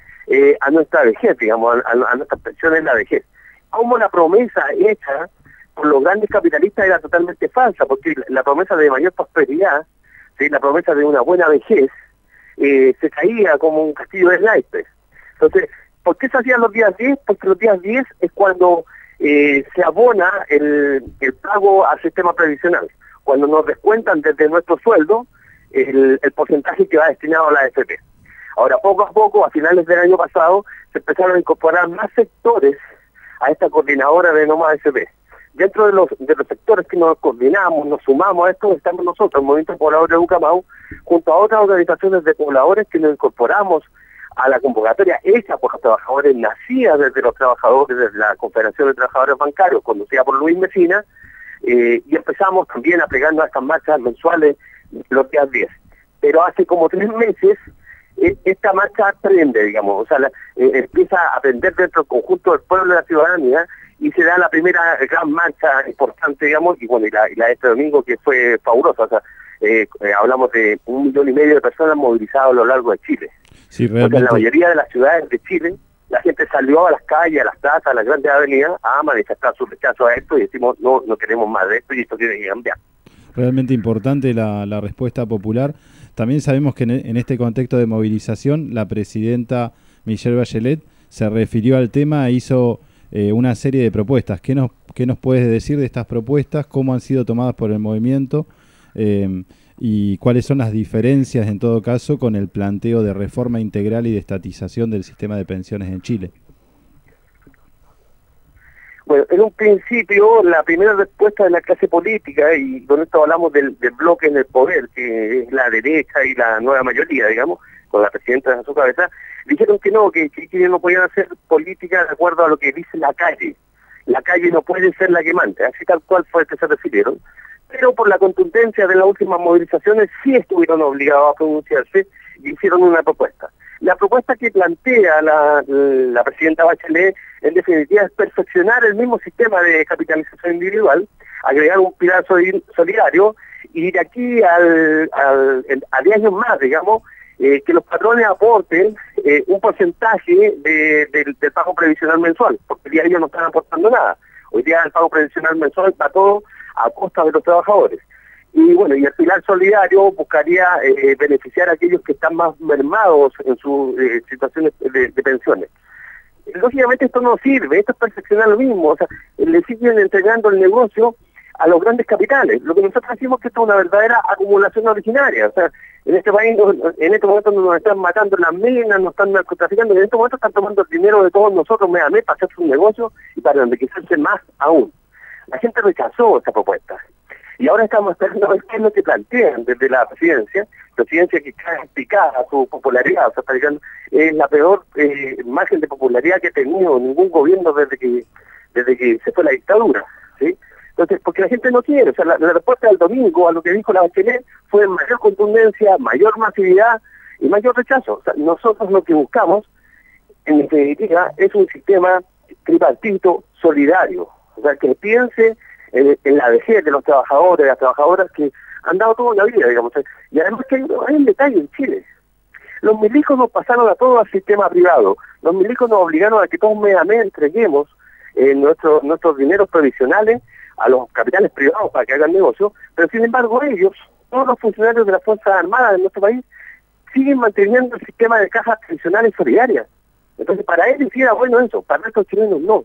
a nuestra vejez, digamos, a nuestras pensiones en la vejez. Cómo la promesa hecha por los grandes capitalistas era totalmente falsa, porque la promesa de mayor prosperidad, ¿sí?, la promesa de una buena vejez, se caía como un castillo de naipes. Entonces, ¿por qué se hacían los días 10? Porque los días 10 es cuando se abona el pago al sistema previsional, cuando nos descuentan desde nuestro sueldo el porcentaje que va destinado a la AFP. Ahora, poco a poco, a finales del año pasado, se empezaron a incorporar más sectores a esta coordinadora de No Más AFP. Dentro de los sectores que nos coordinamos, nos sumamos a esto, estamos nosotros, el Movimiento Poblador de Bucamau, junto a otras organizaciones de pobladores que nos incorporamos a la convocatoria hecha por los trabajadores, nacida desde los trabajadores, desde la Confederación de Trabajadores Bancarios, conducida por Luis Mesina, y empezamos también a pegarnos a estas marchas mensuales los días 10. Pero hace como 3 meses, esta marcha aprende, digamos, o sea, empieza a aprender dentro del conjunto del pueblo de la ciudadanía, y se da la primera gran marcha importante, digamos, y bueno, y la de este domingo, que fue fabulosa. O sea, hablamos de 1,5 millones de personas movilizadas a lo largo de Chile. Sí, porque en la mayoría de las ciudades de Chile, la gente salió a las calles, a las plazas, a las grandes avenidas a manifestar su rechazo a esto y decimos, no queremos más de esto y esto tiene que cambiar. Realmente importante la respuesta popular. También sabemos que en este contexto de movilización, la presidenta Michelle Bachelet se refirió al tema e hizo una serie de propuestas. ¿Qué nos puedes decir de estas propuestas? ¿Cómo han sido tomadas por el movimiento? ¿Y cuáles son las diferencias, en todo caso, con el planteo de reforma integral y de estatización del sistema de pensiones en Chile? Bueno, en un principio, la primera respuesta de la clase política, y con esto hablamos del bloque en el poder, que es la derecha y la nueva mayoría, digamos, con la presidenta a su cabeza, dijeron que no, que no podían hacer política de acuerdo a lo que dice la calle. La calle no puede ser la que manda, así tal cual fue que se refirieron. Pero por la contundencia de las últimas movilizaciones sí estuvieron obligados a pronunciarse y hicieron una propuesta. La propuesta que plantea la presidenta Bachelet, en definitiva, es perfeccionar el mismo sistema de capitalización individual, agregar un pilar solidario y de aquí a 10 años más, digamos, que los patrones aporten un porcentaje del pago previsional mensual, porque hoy día ellos no están aportando nada. Hoy día el pago previsional mensual está todo a costa de los trabajadores. Y bueno, y el pilar solidario buscaría beneficiar a aquellos que están más mermados en sus situaciones de pensiones. Lógicamente esto no sirve, esto es perfeccionar lo mismo, o sea, le siguen entregando el negocio a los grandes capitales. Lo que nosotros decimos que esto es una verdadera acumulación originaria, o sea, en este país, en este momento nos están matando en las minas, nos están narcotraficando, en este momento están tomando el dinero de todos nosotros mes a mes para hacer su negocio y para enriquecerse más aún. La gente rechazó esta propuesta. Y ahora estamos esperando a ver qué es lo que plantean desde la presidencia que está picada su popularidad, o sea, es la peor margen de popularidad que ha tenido ningún gobierno desde que se fue la dictadura, ¿sí? Entonces, porque la gente no quiere, o sea, la respuesta del domingo a lo que dijo la Bachelet fue mayor contundencia, mayor masividad y mayor rechazo. O sea, nosotros lo que buscamos, en definitiva, es un sistema tripartito solidario, o sea, que piense en la vejez de los trabajadores, de las trabajadoras que han dado toda la vida, digamos. Y además que hay un detalle en Chile. Los milicos nos pasaron a todo al sistema privado. Los milicos nos obligaron a que todos mes a mes entreguemos nuestros dineros provisionales a los capitales privados para que hagan negocio, pero sin embargo ellos, todos los funcionarios de las Fuerzas Armadas de nuestro país, siguen manteniendo el sistema de cajas previsionales solidarias. Entonces para ellos sí era bueno eso, para estos chilenos no.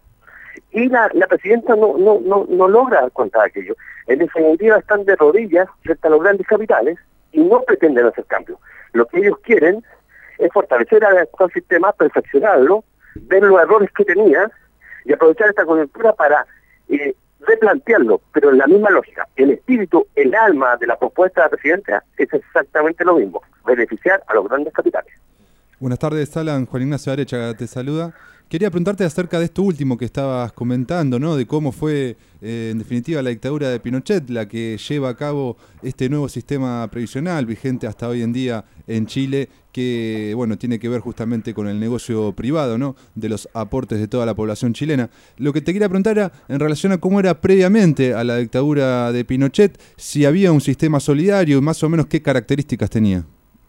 Y la presidenta no logra dar cuenta de aquello. En definitiva están de rodillas frente a los grandes capitales y no pretenden hacer cambios. Lo que ellos quieren es fortalecer al actual sistema, perfeccionarlo, ver los errores que tenía y aprovechar esta coyuntura para replantearlo, pero en la misma lógica. El espíritu, el alma de la propuesta de la presidenta es exactamente lo mismo, beneficiar a los grandes capitales. Buenas tardes, Alan. Juan Ignacio Arecha te saluda. Quería preguntarte acerca de esto último que estabas comentando, ¿no? De cómo fue, en definitiva, la dictadura de Pinochet la que lleva a cabo este nuevo sistema previsional vigente hasta hoy en día en Chile, que, bueno, tiene que ver justamente con el negocio privado, ¿no? De los aportes de toda la población chilena. Lo que te quería preguntar era en relación a cómo era previamente a la dictadura de Pinochet, si había un sistema solidario y más o menos qué características tenía.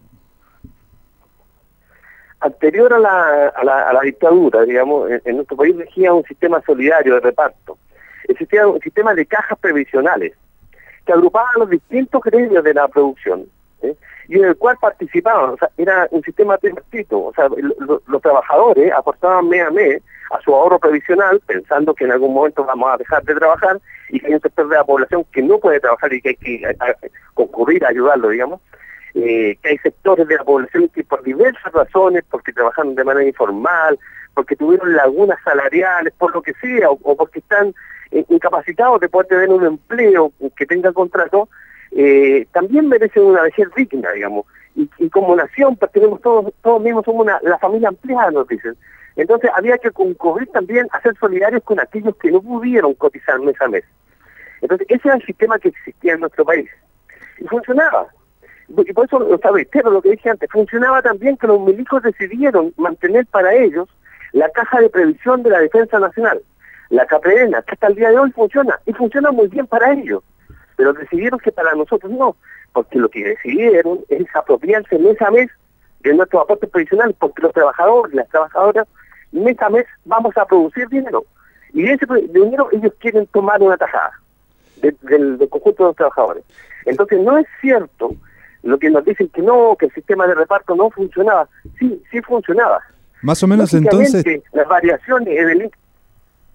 Anterior a la dictadura, digamos, en nuestro país regía un sistema solidario de reparto. Existía un sistema de cajas previsionales que agrupaban los distintos gremios de la producción, ¿sí? Y en el cual participaban, o sea, era un sistema tripartito, o sea, los trabajadores aportaban mes a mes a su ahorro previsional, pensando que en algún momento vamos a dejar de trabajar y que hay un sector de la población que no puede trabajar y que hay que concurrir a ayudarlo, digamos. Que hay sectores de la población que por diversas razones, porque trabajan de manera informal, porque tuvieron lagunas salariales, por lo que sea, o porque están incapacitados de poder tener un empleo que tenga contrato, también merecen una vejez digna, digamos. Y como nación, tenemos todos mismos somos la familia ampliada, nos dicen. Entonces había que concurrir también a ser solidarios con aquellos que no pudieron cotizar mes a mes. Entonces ese era el sistema que existía en nuestro país. Y funcionaba. Y por eso, o sea, reitero lo que dije antes, funcionaba también que los milicos decidieron mantener para ellos la caja de previsión de la defensa nacional, la CAPREDENA, que hasta el día de hoy funciona, y funciona muy bien para ellos, pero decidieron que para nosotros no, porque lo que decidieron es apropiarse mes a mes de nuestros aportes previsionales, porque los trabajadores y las trabajadoras mes a mes vamos a producir dinero, y de ese dinero ellos quieren tomar una tajada del conjunto de los trabajadores. Entonces no es cierto lo que nos dicen que no, que el sistema de reparto no funcionaba. Sí funcionaba. Más o menos entonces... Las variaciones en el...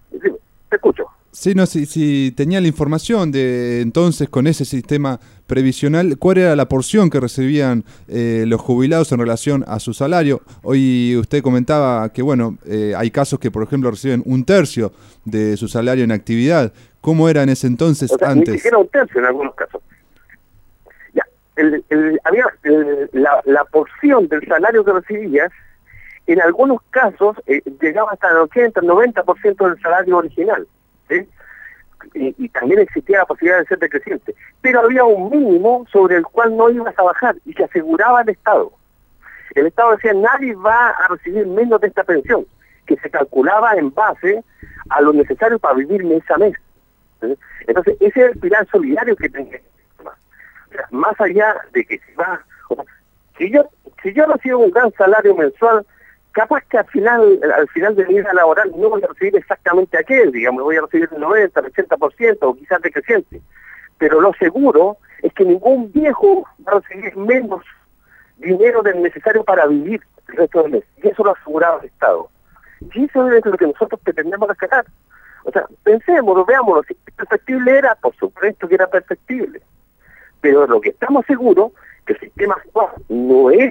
Te escucho. Sí, no, si tenía la información de entonces con ese sistema previsional, ¿cuál era la porción que recibían los jubilados en relación a su salario? Hoy usted comentaba que, bueno, hay casos que, por ejemplo, reciben 1/3 de su salario en actividad. ¿Cómo era en ese entonces, antes? Ni siquiera 1/3 en algunos casos. Ya, había la porción del salario que recibías, en algunos casos llegaba hasta el 80, 90% del salario original. ¿Sí? Y también existía la posibilidad de ser decreciente, pero había un mínimo sobre el cual no ibas a bajar y que aseguraba el Estado. El Estado decía, nadie va a recibir menos de esta pensión, que se calculaba en base a lo necesario para vivir mes a mes. ¿Sí? Entonces, ese es el pilar solidario que tenía. O sea, más allá de que si yo recibo un gran salario mensual, capaz que al final de mi vida laboral no voy a recibir exactamente aquel, digamos, voy a recibir el 90, el 80% o quizás decreciente. Pero lo seguro es que ningún viejo va a recibir menos dinero del necesario para vivir el resto del mes. Y eso lo aseguraba el Estado. Y eso es lo que nosotros pretendemos rescatar. O sea, pensémoslo, veámoslo. Si perfectible era, por supuesto que era perfectible. Pero lo que estamos seguros que el sistema actual no es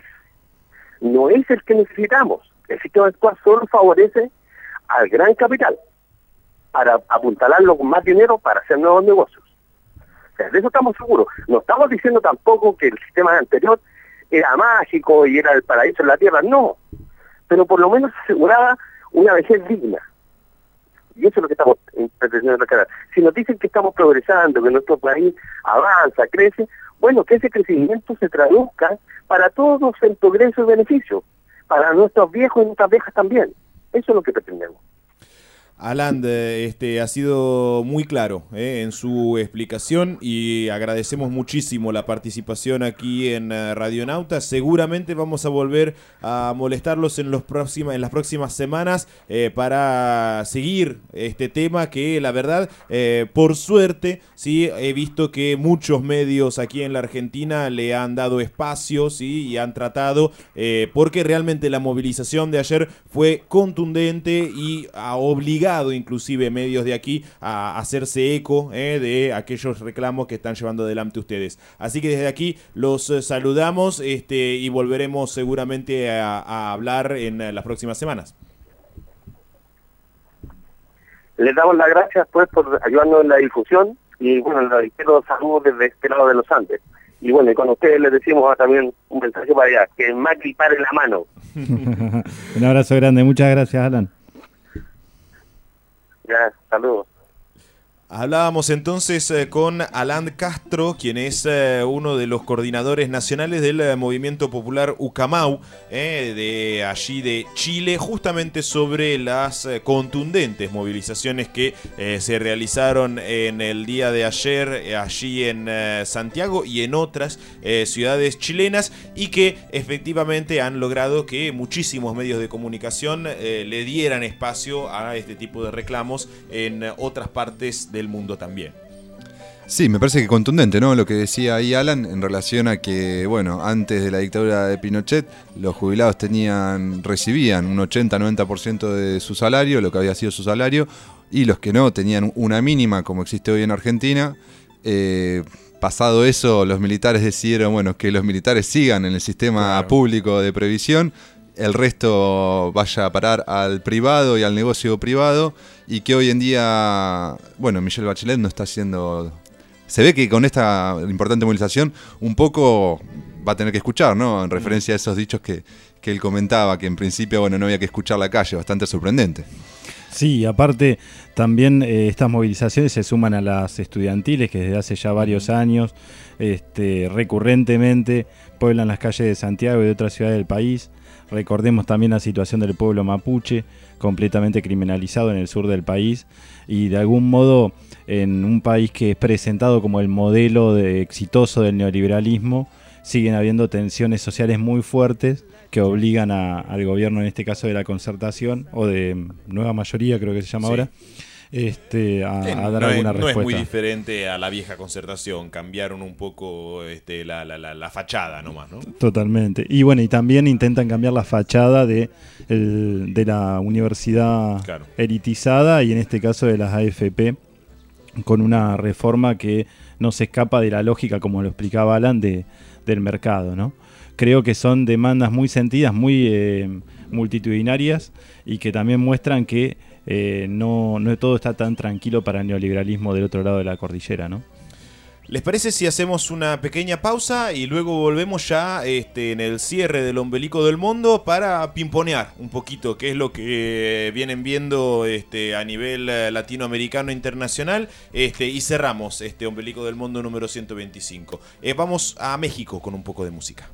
el que necesitamos. El sistema actual solo favorece al gran capital para apuntalarlo con más dinero para hacer nuevos negocios. O sea, de eso estamos seguros. No estamos diciendo tampoco que el sistema anterior era mágico y era el paraíso en la tierra, no. Pero por lo menos aseguraba una vejez digna. Y eso es lo que estamos pretendiendo rescatar. Si nos dicen que estamos progresando, que nuestro país avanza, crece, bueno, que ese crecimiento se traduzca para todos en progreso y beneficio, para nuestros viejos y nuestras viejas también. Eso es lo que pretendemos. Alan, ha sido muy claro en su explicación y agradecemos muchísimo la participación aquí en Radionauta. Seguramente vamos a volver a molestarlos en las próximas semanas para seguir este tema que la verdad, por suerte, sí he visto que muchos medios aquí en la Argentina le han dado espacio, ¿sí? Y han tratado, porque realmente la movilización de ayer fue contundente y ha obligado inclusive medios de aquí a hacerse eco de aquellos reclamos que están llevando adelante ustedes. Así que desde aquí los saludamos y volveremos seguramente a hablar en las próximas semanas. Les damos las gracias pues por ayudarnos en la difusión y bueno, les quiero saludos desde este lado de los Andes. Y bueno, y con ustedes les decimos también un mensaje para allá, que el Macri pare la mano. Un abrazo grande, muchas gracias, Alan. Ya, saludos. Hablábamos entonces con Alan Castro, quien es uno de los coordinadores nacionales del movimiento popular Ucamau, de allí de Chile, justamente sobre las contundentes movilizaciones que se realizaron en el día de ayer allí en Santiago y en otras ciudades chilenas, y que efectivamente han logrado que muchísimos medios de comunicación le dieran espacio a este tipo de reclamos en otras partes del mundo también. Sí, me parece que contundente, ¿no? Lo que decía ahí Alan en relación a que, bueno, antes de la dictadura de Pinochet, los jubilados recibían un 80-90% de su salario, lo que había sido su salario, y los que no tenían una mínima, como existe hoy en Argentina. Pasado eso, los militares decidieron, bueno, que los militares sigan en el sistema público de previsión, el resto vaya a parar al privado y al negocio privado, y que hoy en día, bueno, Michelle Bachelet no está haciendo... Se ve que con esta importante movilización un poco va a tener que escuchar, ¿no? En referencia a esos dichos que él comentaba, que en principio, bueno, no había que escuchar la calle, bastante sorprendente. Sí, aparte también estas movilizaciones se suman a las estudiantiles que desde hace ya varios años recurrentemente pueblan las calles de Santiago y de otras ciudades del país. Recordemos también la situación del pueblo mapuche, completamente criminalizado en el sur del país, y de algún modo en un país que es presentado como el modelo exitoso del neoliberalismo, siguen habiendo tensiones sociales muy fuertes que obligan al gobierno, en este caso de la Concertación, o de Nueva Mayoría creo que se llama ahora, a dar alguna respuesta. No es muy diferente a la vieja Concertación, cambiaron un poco la fachada nomás, ¿no? Totalmente. Y bueno, y también intentan cambiar la fachada de la universidad elitizada y en este caso de las AFP, con una reforma que no se escapa de la lógica, como lo explicaba Alan, del mercado, ¿no? Creo que son demandas muy sentidas, muy multitudinarias y que también muestran que no todo está tan tranquilo para el neoliberalismo del otro lado de la cordillera, ¿no? ¿Les parece si hacemos una pequeña pausa y luego volvemos ya en el cierre del Ombelico del Mundo para pimponear un poquito qué es lo que vienen viendo a nivel latinoamericano e internacional y cerramos este Ombelico del Mundo número 125? Vamos a México con un poco de música.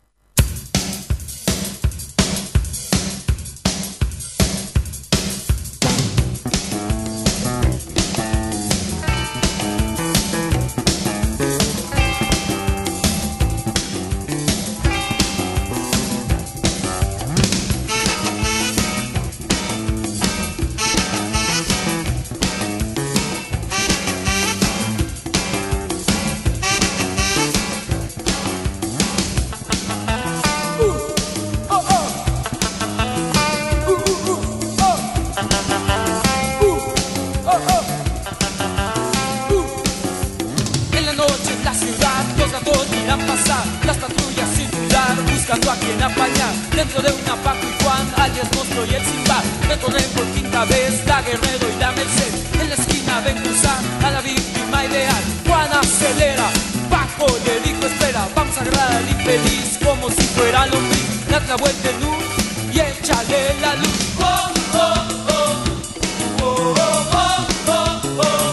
buscando a quien apañar. Dentro de una Paco y Juan, alias Monstruo y el Simba, recorren por quinta vez la Guerrero y la Merced. En la esquina ven cruzar a la víctima ideal. Juan acelera, Paco le dijo espera, vamos a agarrar al infeliz como si fuera lombriz. Date la vuelta en luz y échale la luz. Oh, oh, oh. Oh, oh, oh, oh, oh.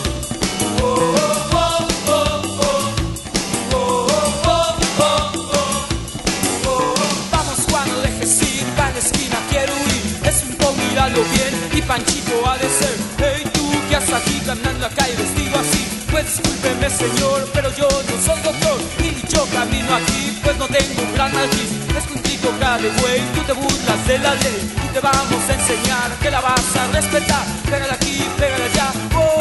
Míralo bien y Panchito ha de ser. Hey, tú que haces aquí caminando acá y vestido así. Pues discúlpeme señor, pero yo no soy doctor y yo camino aquí, pues no tengo un gran alquiz. Es que un tico cae güey, tú te burlas de la ley y te vamos a enseñar que la vas a respetar. Pégala aquí, pégala allá. Oh,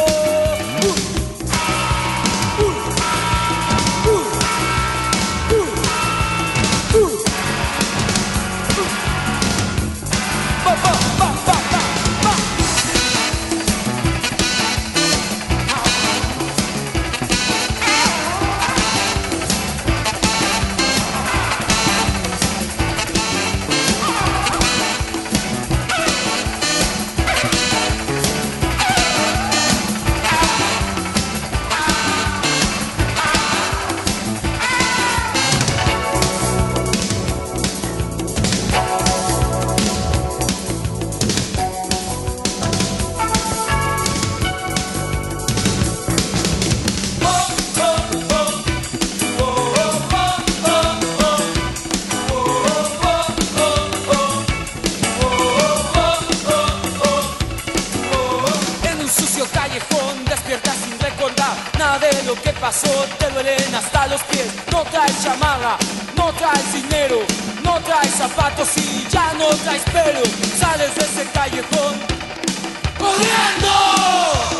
te duelen hasta los pies. No traes chamarra, no traes dinero, no traes zapatos y ya no traes pelo. Sales de ese callejón corriendo.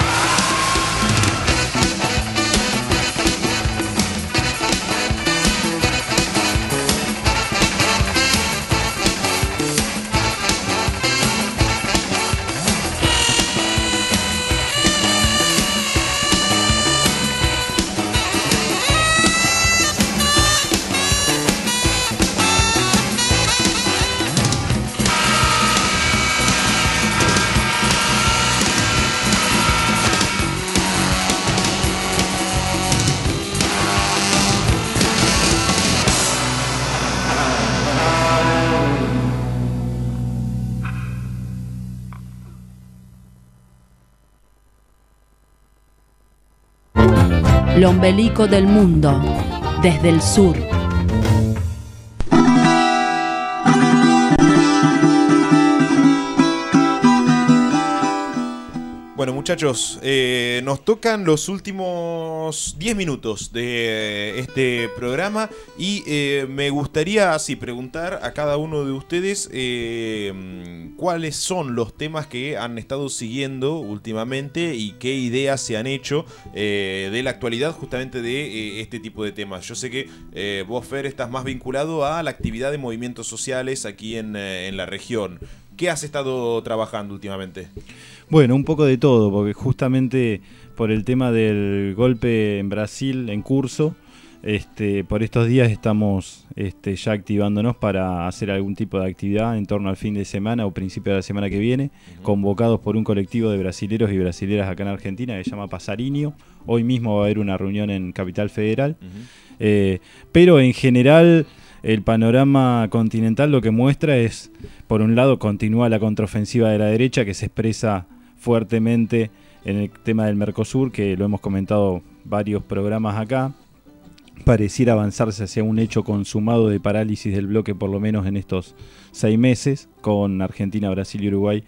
El ombelico del mundo, desde el sur. Bueno, Bueno, muchachos, nos tocan los últimos 10 minutos de este programa y me gustaría así preguntar a cada uno de ustedes cuáles son los temas que han estado siguiendo últimamente y qué ideas se han hecho de la actualidad justamente de este tipo de temas. Yo sé que vos, Fer, estás más vinculado a la actividad de movimientos sociales aquí en la región. ¿Qué has estado trabajando últimamente? Bueno, un poco de todo, porque justamente por el tema del golpe en Brasil en curso, por estos días estamos ya activándonos para hacer algún tipo de actividad en torno al fin de semana o principio de la semana que viene, convocados por un colectivo de brasileros y brasileras acá en Argentina que se llama Passarinho. Hoy mismo va a haber una reunión en Capital Federal, pero en general el panorama continental lo que muestra es, por un lado, continúa la contraofensiva de la derecha que se expresa fuertemente en el tema del Mercosur, que lo hemos comentado varios programas acá. Pareciera avanzarse hacia un hecho consumado de parálisis del bloque, por lo menos en estos 6 meses, con Argentina, Brasil y Uruguay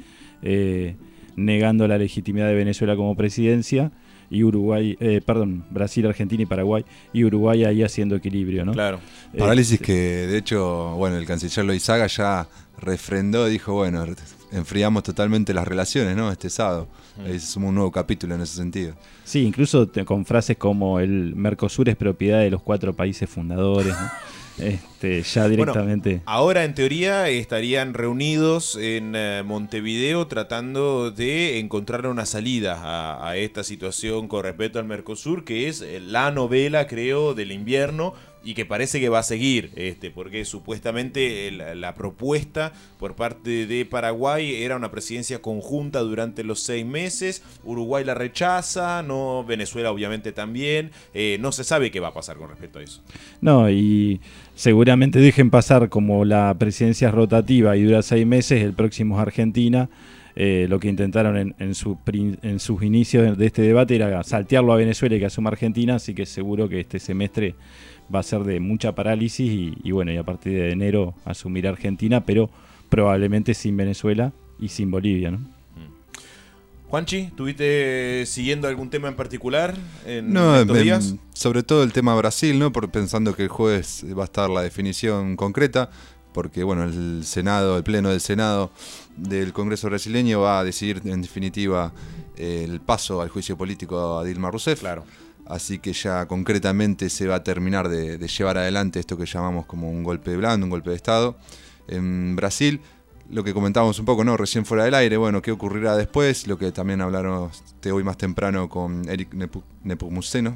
negando la legitimidad de Venezuela como presidencia, y Brasil, Argentina y Paraguay, y Uruguay ahí haciendo equilibrio, ¿no? Claro. Parálisis que, de hecho, bueno, el canciller Loizaga ya refrendó, dijo, bueno, enfriamos totalmente las relaciones, ¿no? Este sábado. Es un nuevo capítulo en ese sentido. Sí, incluso con frases como el Mercosur es propiedad de los 4 países fundadores, ¿no? Ya directamente. Bueno, ahora en teoría estarían reunidos en Montevideo tratando de encontrar una salida a esta situación con respecto al Mercosur, que es la novela, creo, del invierno y que parece que va a seguir, porque supuestamente la propuesta por parte de Paraguay era una presidencia conjunta durante los 6 meses, Uruguay la rechaza, no, Venezuela obviamente también, no se sabe qué va a pasar con respecto a eso. No, y seguramente dejen pasar, como la presidencia es rotativa y dura 6 meses, el próximo es Argentina. Lo que intentaron en sus inicios de este debate era saltearlo a Venezuela y que asuma Argentina, así que seguro que este semestre va a ser de mucha parálisis y bueno, y a partir de enero asumirá Argentina, pero probablemente sin Venezuela y sin Bolivia, ¿no? Juanchi, ¿estuviste siguiendo algún tema en particular en No, estos días? Sobre todo el tema Brasil, ¿no? Pensando que el jueves va a estar la definición concreta, porque bueno, el Pleno del Senado del Congreso brasileño va a decidir en definitiva el paso al juicio político a Dilma Rousseff. Claro. Así que ya concretamente se va a terminar de llevar adelante esto que llamamos como un golpe blando, un golpe de Estado. En Brasil, lo que comentábamos un poco, ¿no? Recién fuera del aire, bueno, ¿qué ocurrirá después? Lo que también hablaron hoy más temprano con Eric Nepomuceno,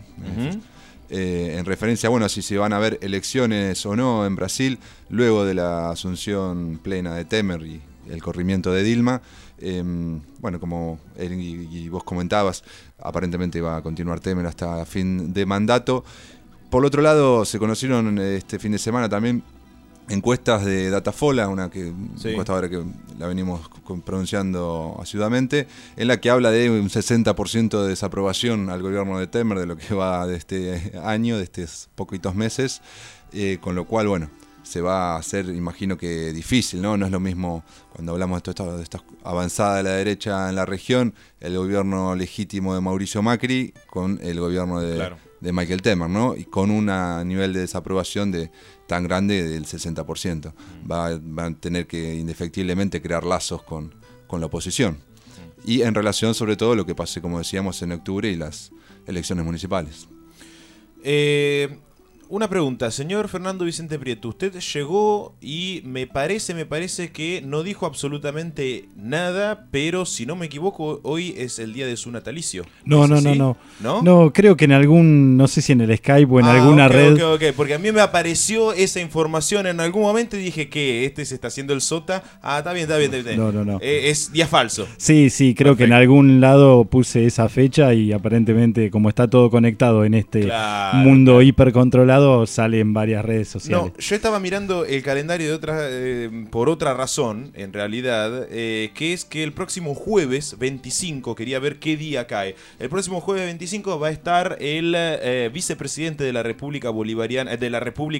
en referencia, bueno, si se van a ver elecciones o no en Brasil, luego de la asunción plena de Temer y el corrimiento de Dilma. Bueno, como Eric y vos comentabas, aparentemente va a continuar Temer hasta fin de mandato. Por otro lado, se conocieron este fin de semana también encuestas de Datafola, una encuestadora que la venimos pronunciando asiduamente, en la que habla de un 60% de desaprobación al gobierno de Temer de lo que va de este año, de estos poquitos meses, con lo cual, bueno, se va a hacer, imagino que difícil, ¿no? No es lo mismo cuando hablamos de esta avanzada de la derecha en la región, el gobierno legítimo de Mauricio Macri con el gobierno de Michael Temer, ¿no? Y con un nivel de desaprobación tan grande del 60%. Va a tener que indefectiblemente crear lazos con la oposición. Y en relación sobre todo a lo que pase, como decíamos, en octubre y las elecciones municipales. Una pregunta, señor Fernando Vicente Prieto, usted llegó y me parece que no dijo absolutamente nada, pero si no me equivoco, hoy es el día de su natalicio. No, creo que en algún, no sé si en el Skype o en alguna red. Ok, porque a mí me apareció esa información en algún momento y dije que se está haciendo el sota. Ah, está bien. No. Es día falso. Sí, creo que en algún lado puse esa fecha y aparentemente como está todo conectado en este mundo hipercontrolado, lado sale en varias redes sociales. No, yo estaba mirando el calendario por otra razón, en realidad, que es que el próximo jueves 25, quería ver qué día cae. El próximo jueves 25 va a estar el vicepresidente de la República Bolivariana, del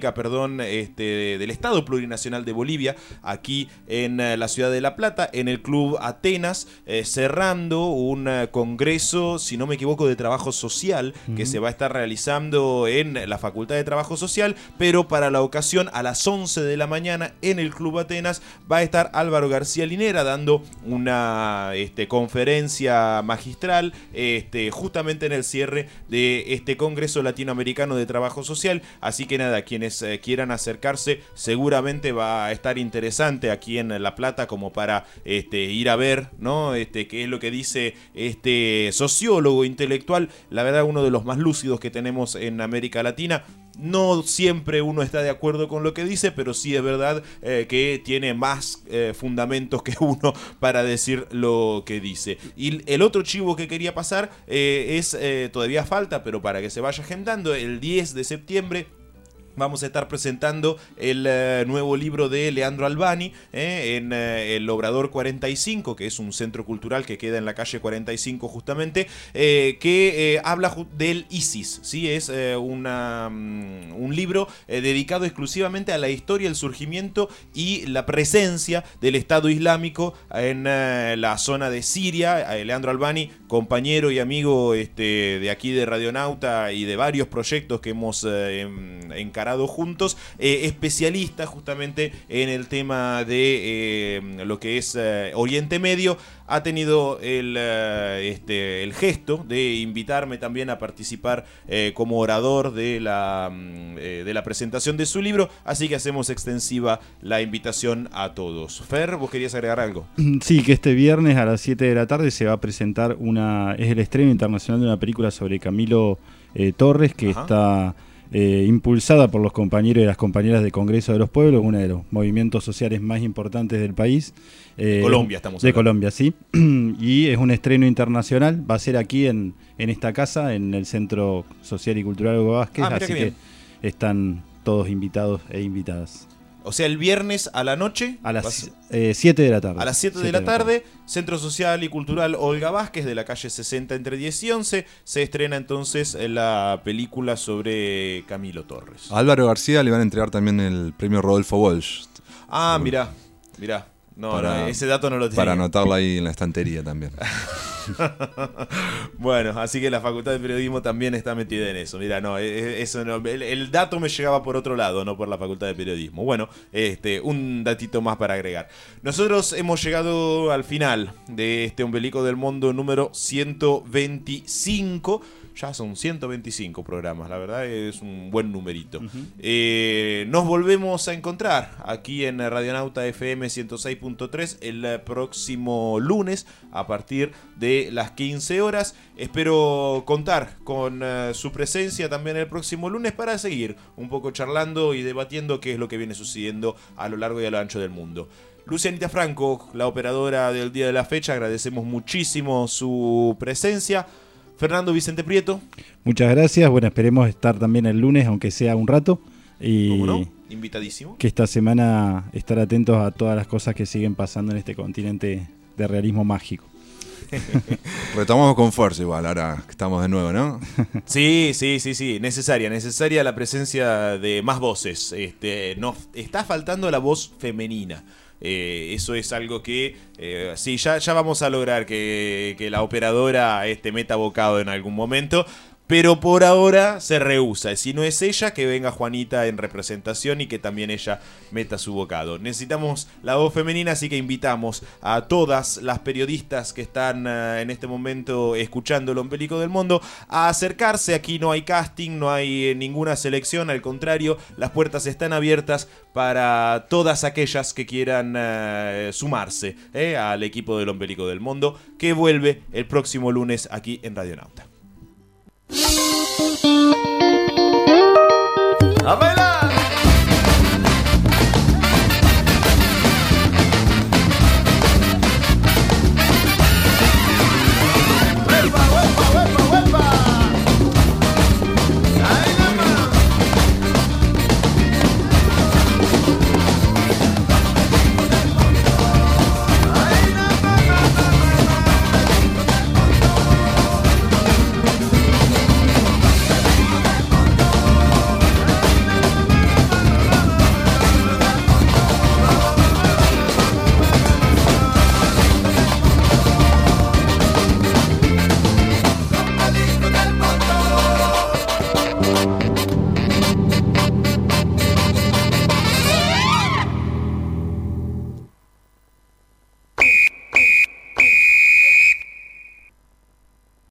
Estado Plurinacional de Bolivia, aquí en la ciudad de La Plata, en el Club Atenas, cerrando un congreso, si no me equivoco, de trabajo social, que se va a estar realizando en la Facultad de Trabajo Social, pero para la ocasión a las 11 de la mañana en el Club Atenas va a estar Álvaro García Linera dando una conferencia magistral justamente en el cierre de este Congreso Latinoamericano de Trabajo Social. Así que nada, quienes quieran acercarse, seguramente va a estar interesante aquí en La Plata como para ir a ver, ¿no? Qué es lo que dice este sociólogo intelectual, la verdad uno de los más lúcidos que tenemos en América Latina. No siempre uno está de acuerdo con lo que dice, pero sí es verdad que tiene más fundamentos que uno para decir lo que dice. Y el otro chivo que quería pasar es, todavía falta, pero para que se vaya agendando, el 10 de septiembre vamos a estar presentando el nuevo libro de Leandro Albani en el Obrador 45, que es un centro cultural que queda en la calle 45 justamente, que habla del ISIS, ¿sí? Es un libro dedicado exclusivamente a la historia, el surgimiento y la presencia del Estado Islámico en la zona de Siria. Leandro Albani, compañero y amigo de aquí de Radionauta y de varios proyectos que hemos encarado juntos, especialista justamente en el tema de lo que es Oriente Medio, ha tenido el gesto de invitarme también a participar como orador de la presentación de su libro, así que hacemos extensiva la invitación a todos. Fer, ¿vos querías agregar algo? Sí, que este viernes a las 7 de la tarde se va a presentar es el estreno internacional de una película sobre Camilo Torres, que está impulsada por los compañeros y las compañeras de Congreso de los Pueblos, uno de los movimientos sociales más importantes del país. Colombia estamos hablando. De Colombia, sí. Y es un estreno internacional, va a ser aquí en esta casa, en el Centro Social y Cultural Hugo Vázquez, así que están todos invitados e invitadas. O sea, el viernes a la noche. A las 7 de la tarde. A las 7 de la tarde, Centro Social y Cultural Olga Vázquez, de la calle 60 entre 10 y 11, se estrena entonces la película sobre Camilo Torres. A Álvaro García le van a entregar también el premio Rodolfo Walsh. Ah, mirá. No, ese dato no lo tenía. Para anotarlo ahí en la estantería también. Bueno, así que la Facultad de Periodismo también está metida en eso. Mira, no, eso no, el dato me llegaba por otro lado, no por la Facultad de Periodismo. Bueno, un datito más para agregar. Nosotros hemos llegado al final de este Ombelico del Mundo número 125. Ya son 125 programas, la verdad es un buen numerito. Nos volvemos a encontrar aquí en Radionauta FM 106.3 el próximo lunes a partir de las 15 horas. Espero contar con su presencia también el próximo lunes para seguir un poco charlando y debatiendo qué es lo que viene sucediendo a lo largo y a lo ancho del mundo. Lucianita Franco, la operadora del día de la fecha, agradecemos muchísimo su presencia. Fernando Vicente Prieto. Muchas gracias. Bueno, esperemos estar también el lunes, aunque sea un rato. Y ¿cómo no? Invitadísimo. Que esta semana estar atentos a todas las cosas que siguen pasando en este continente de realismo mágico. Retomamos con fuerza igual, ahora que estamos de nuevo, ¿no? Sí. Necesaria la presencia de más voces. Nos está faltando la voz femenina. Eso es algo que sí, ya vamos a lograr que la operadora meta bocado en algún momento, pero por ahora se rehúsa. Si no es ella, que venga Juanita en representación y que también ella meta su bocado. Necesitamos la voz femenina, así que invitamos a todas las periodistas que están en este momento escuchando el Ombelico del Mundo a acercarse. Aquí no hay casting, no hay ninguna selección, al contrario, las puertas están abiertas para todas aquellas que quieran sumarse al equipo del Ombelico del Mundo, que vuelve el próximo lunes aquí en Radionauta.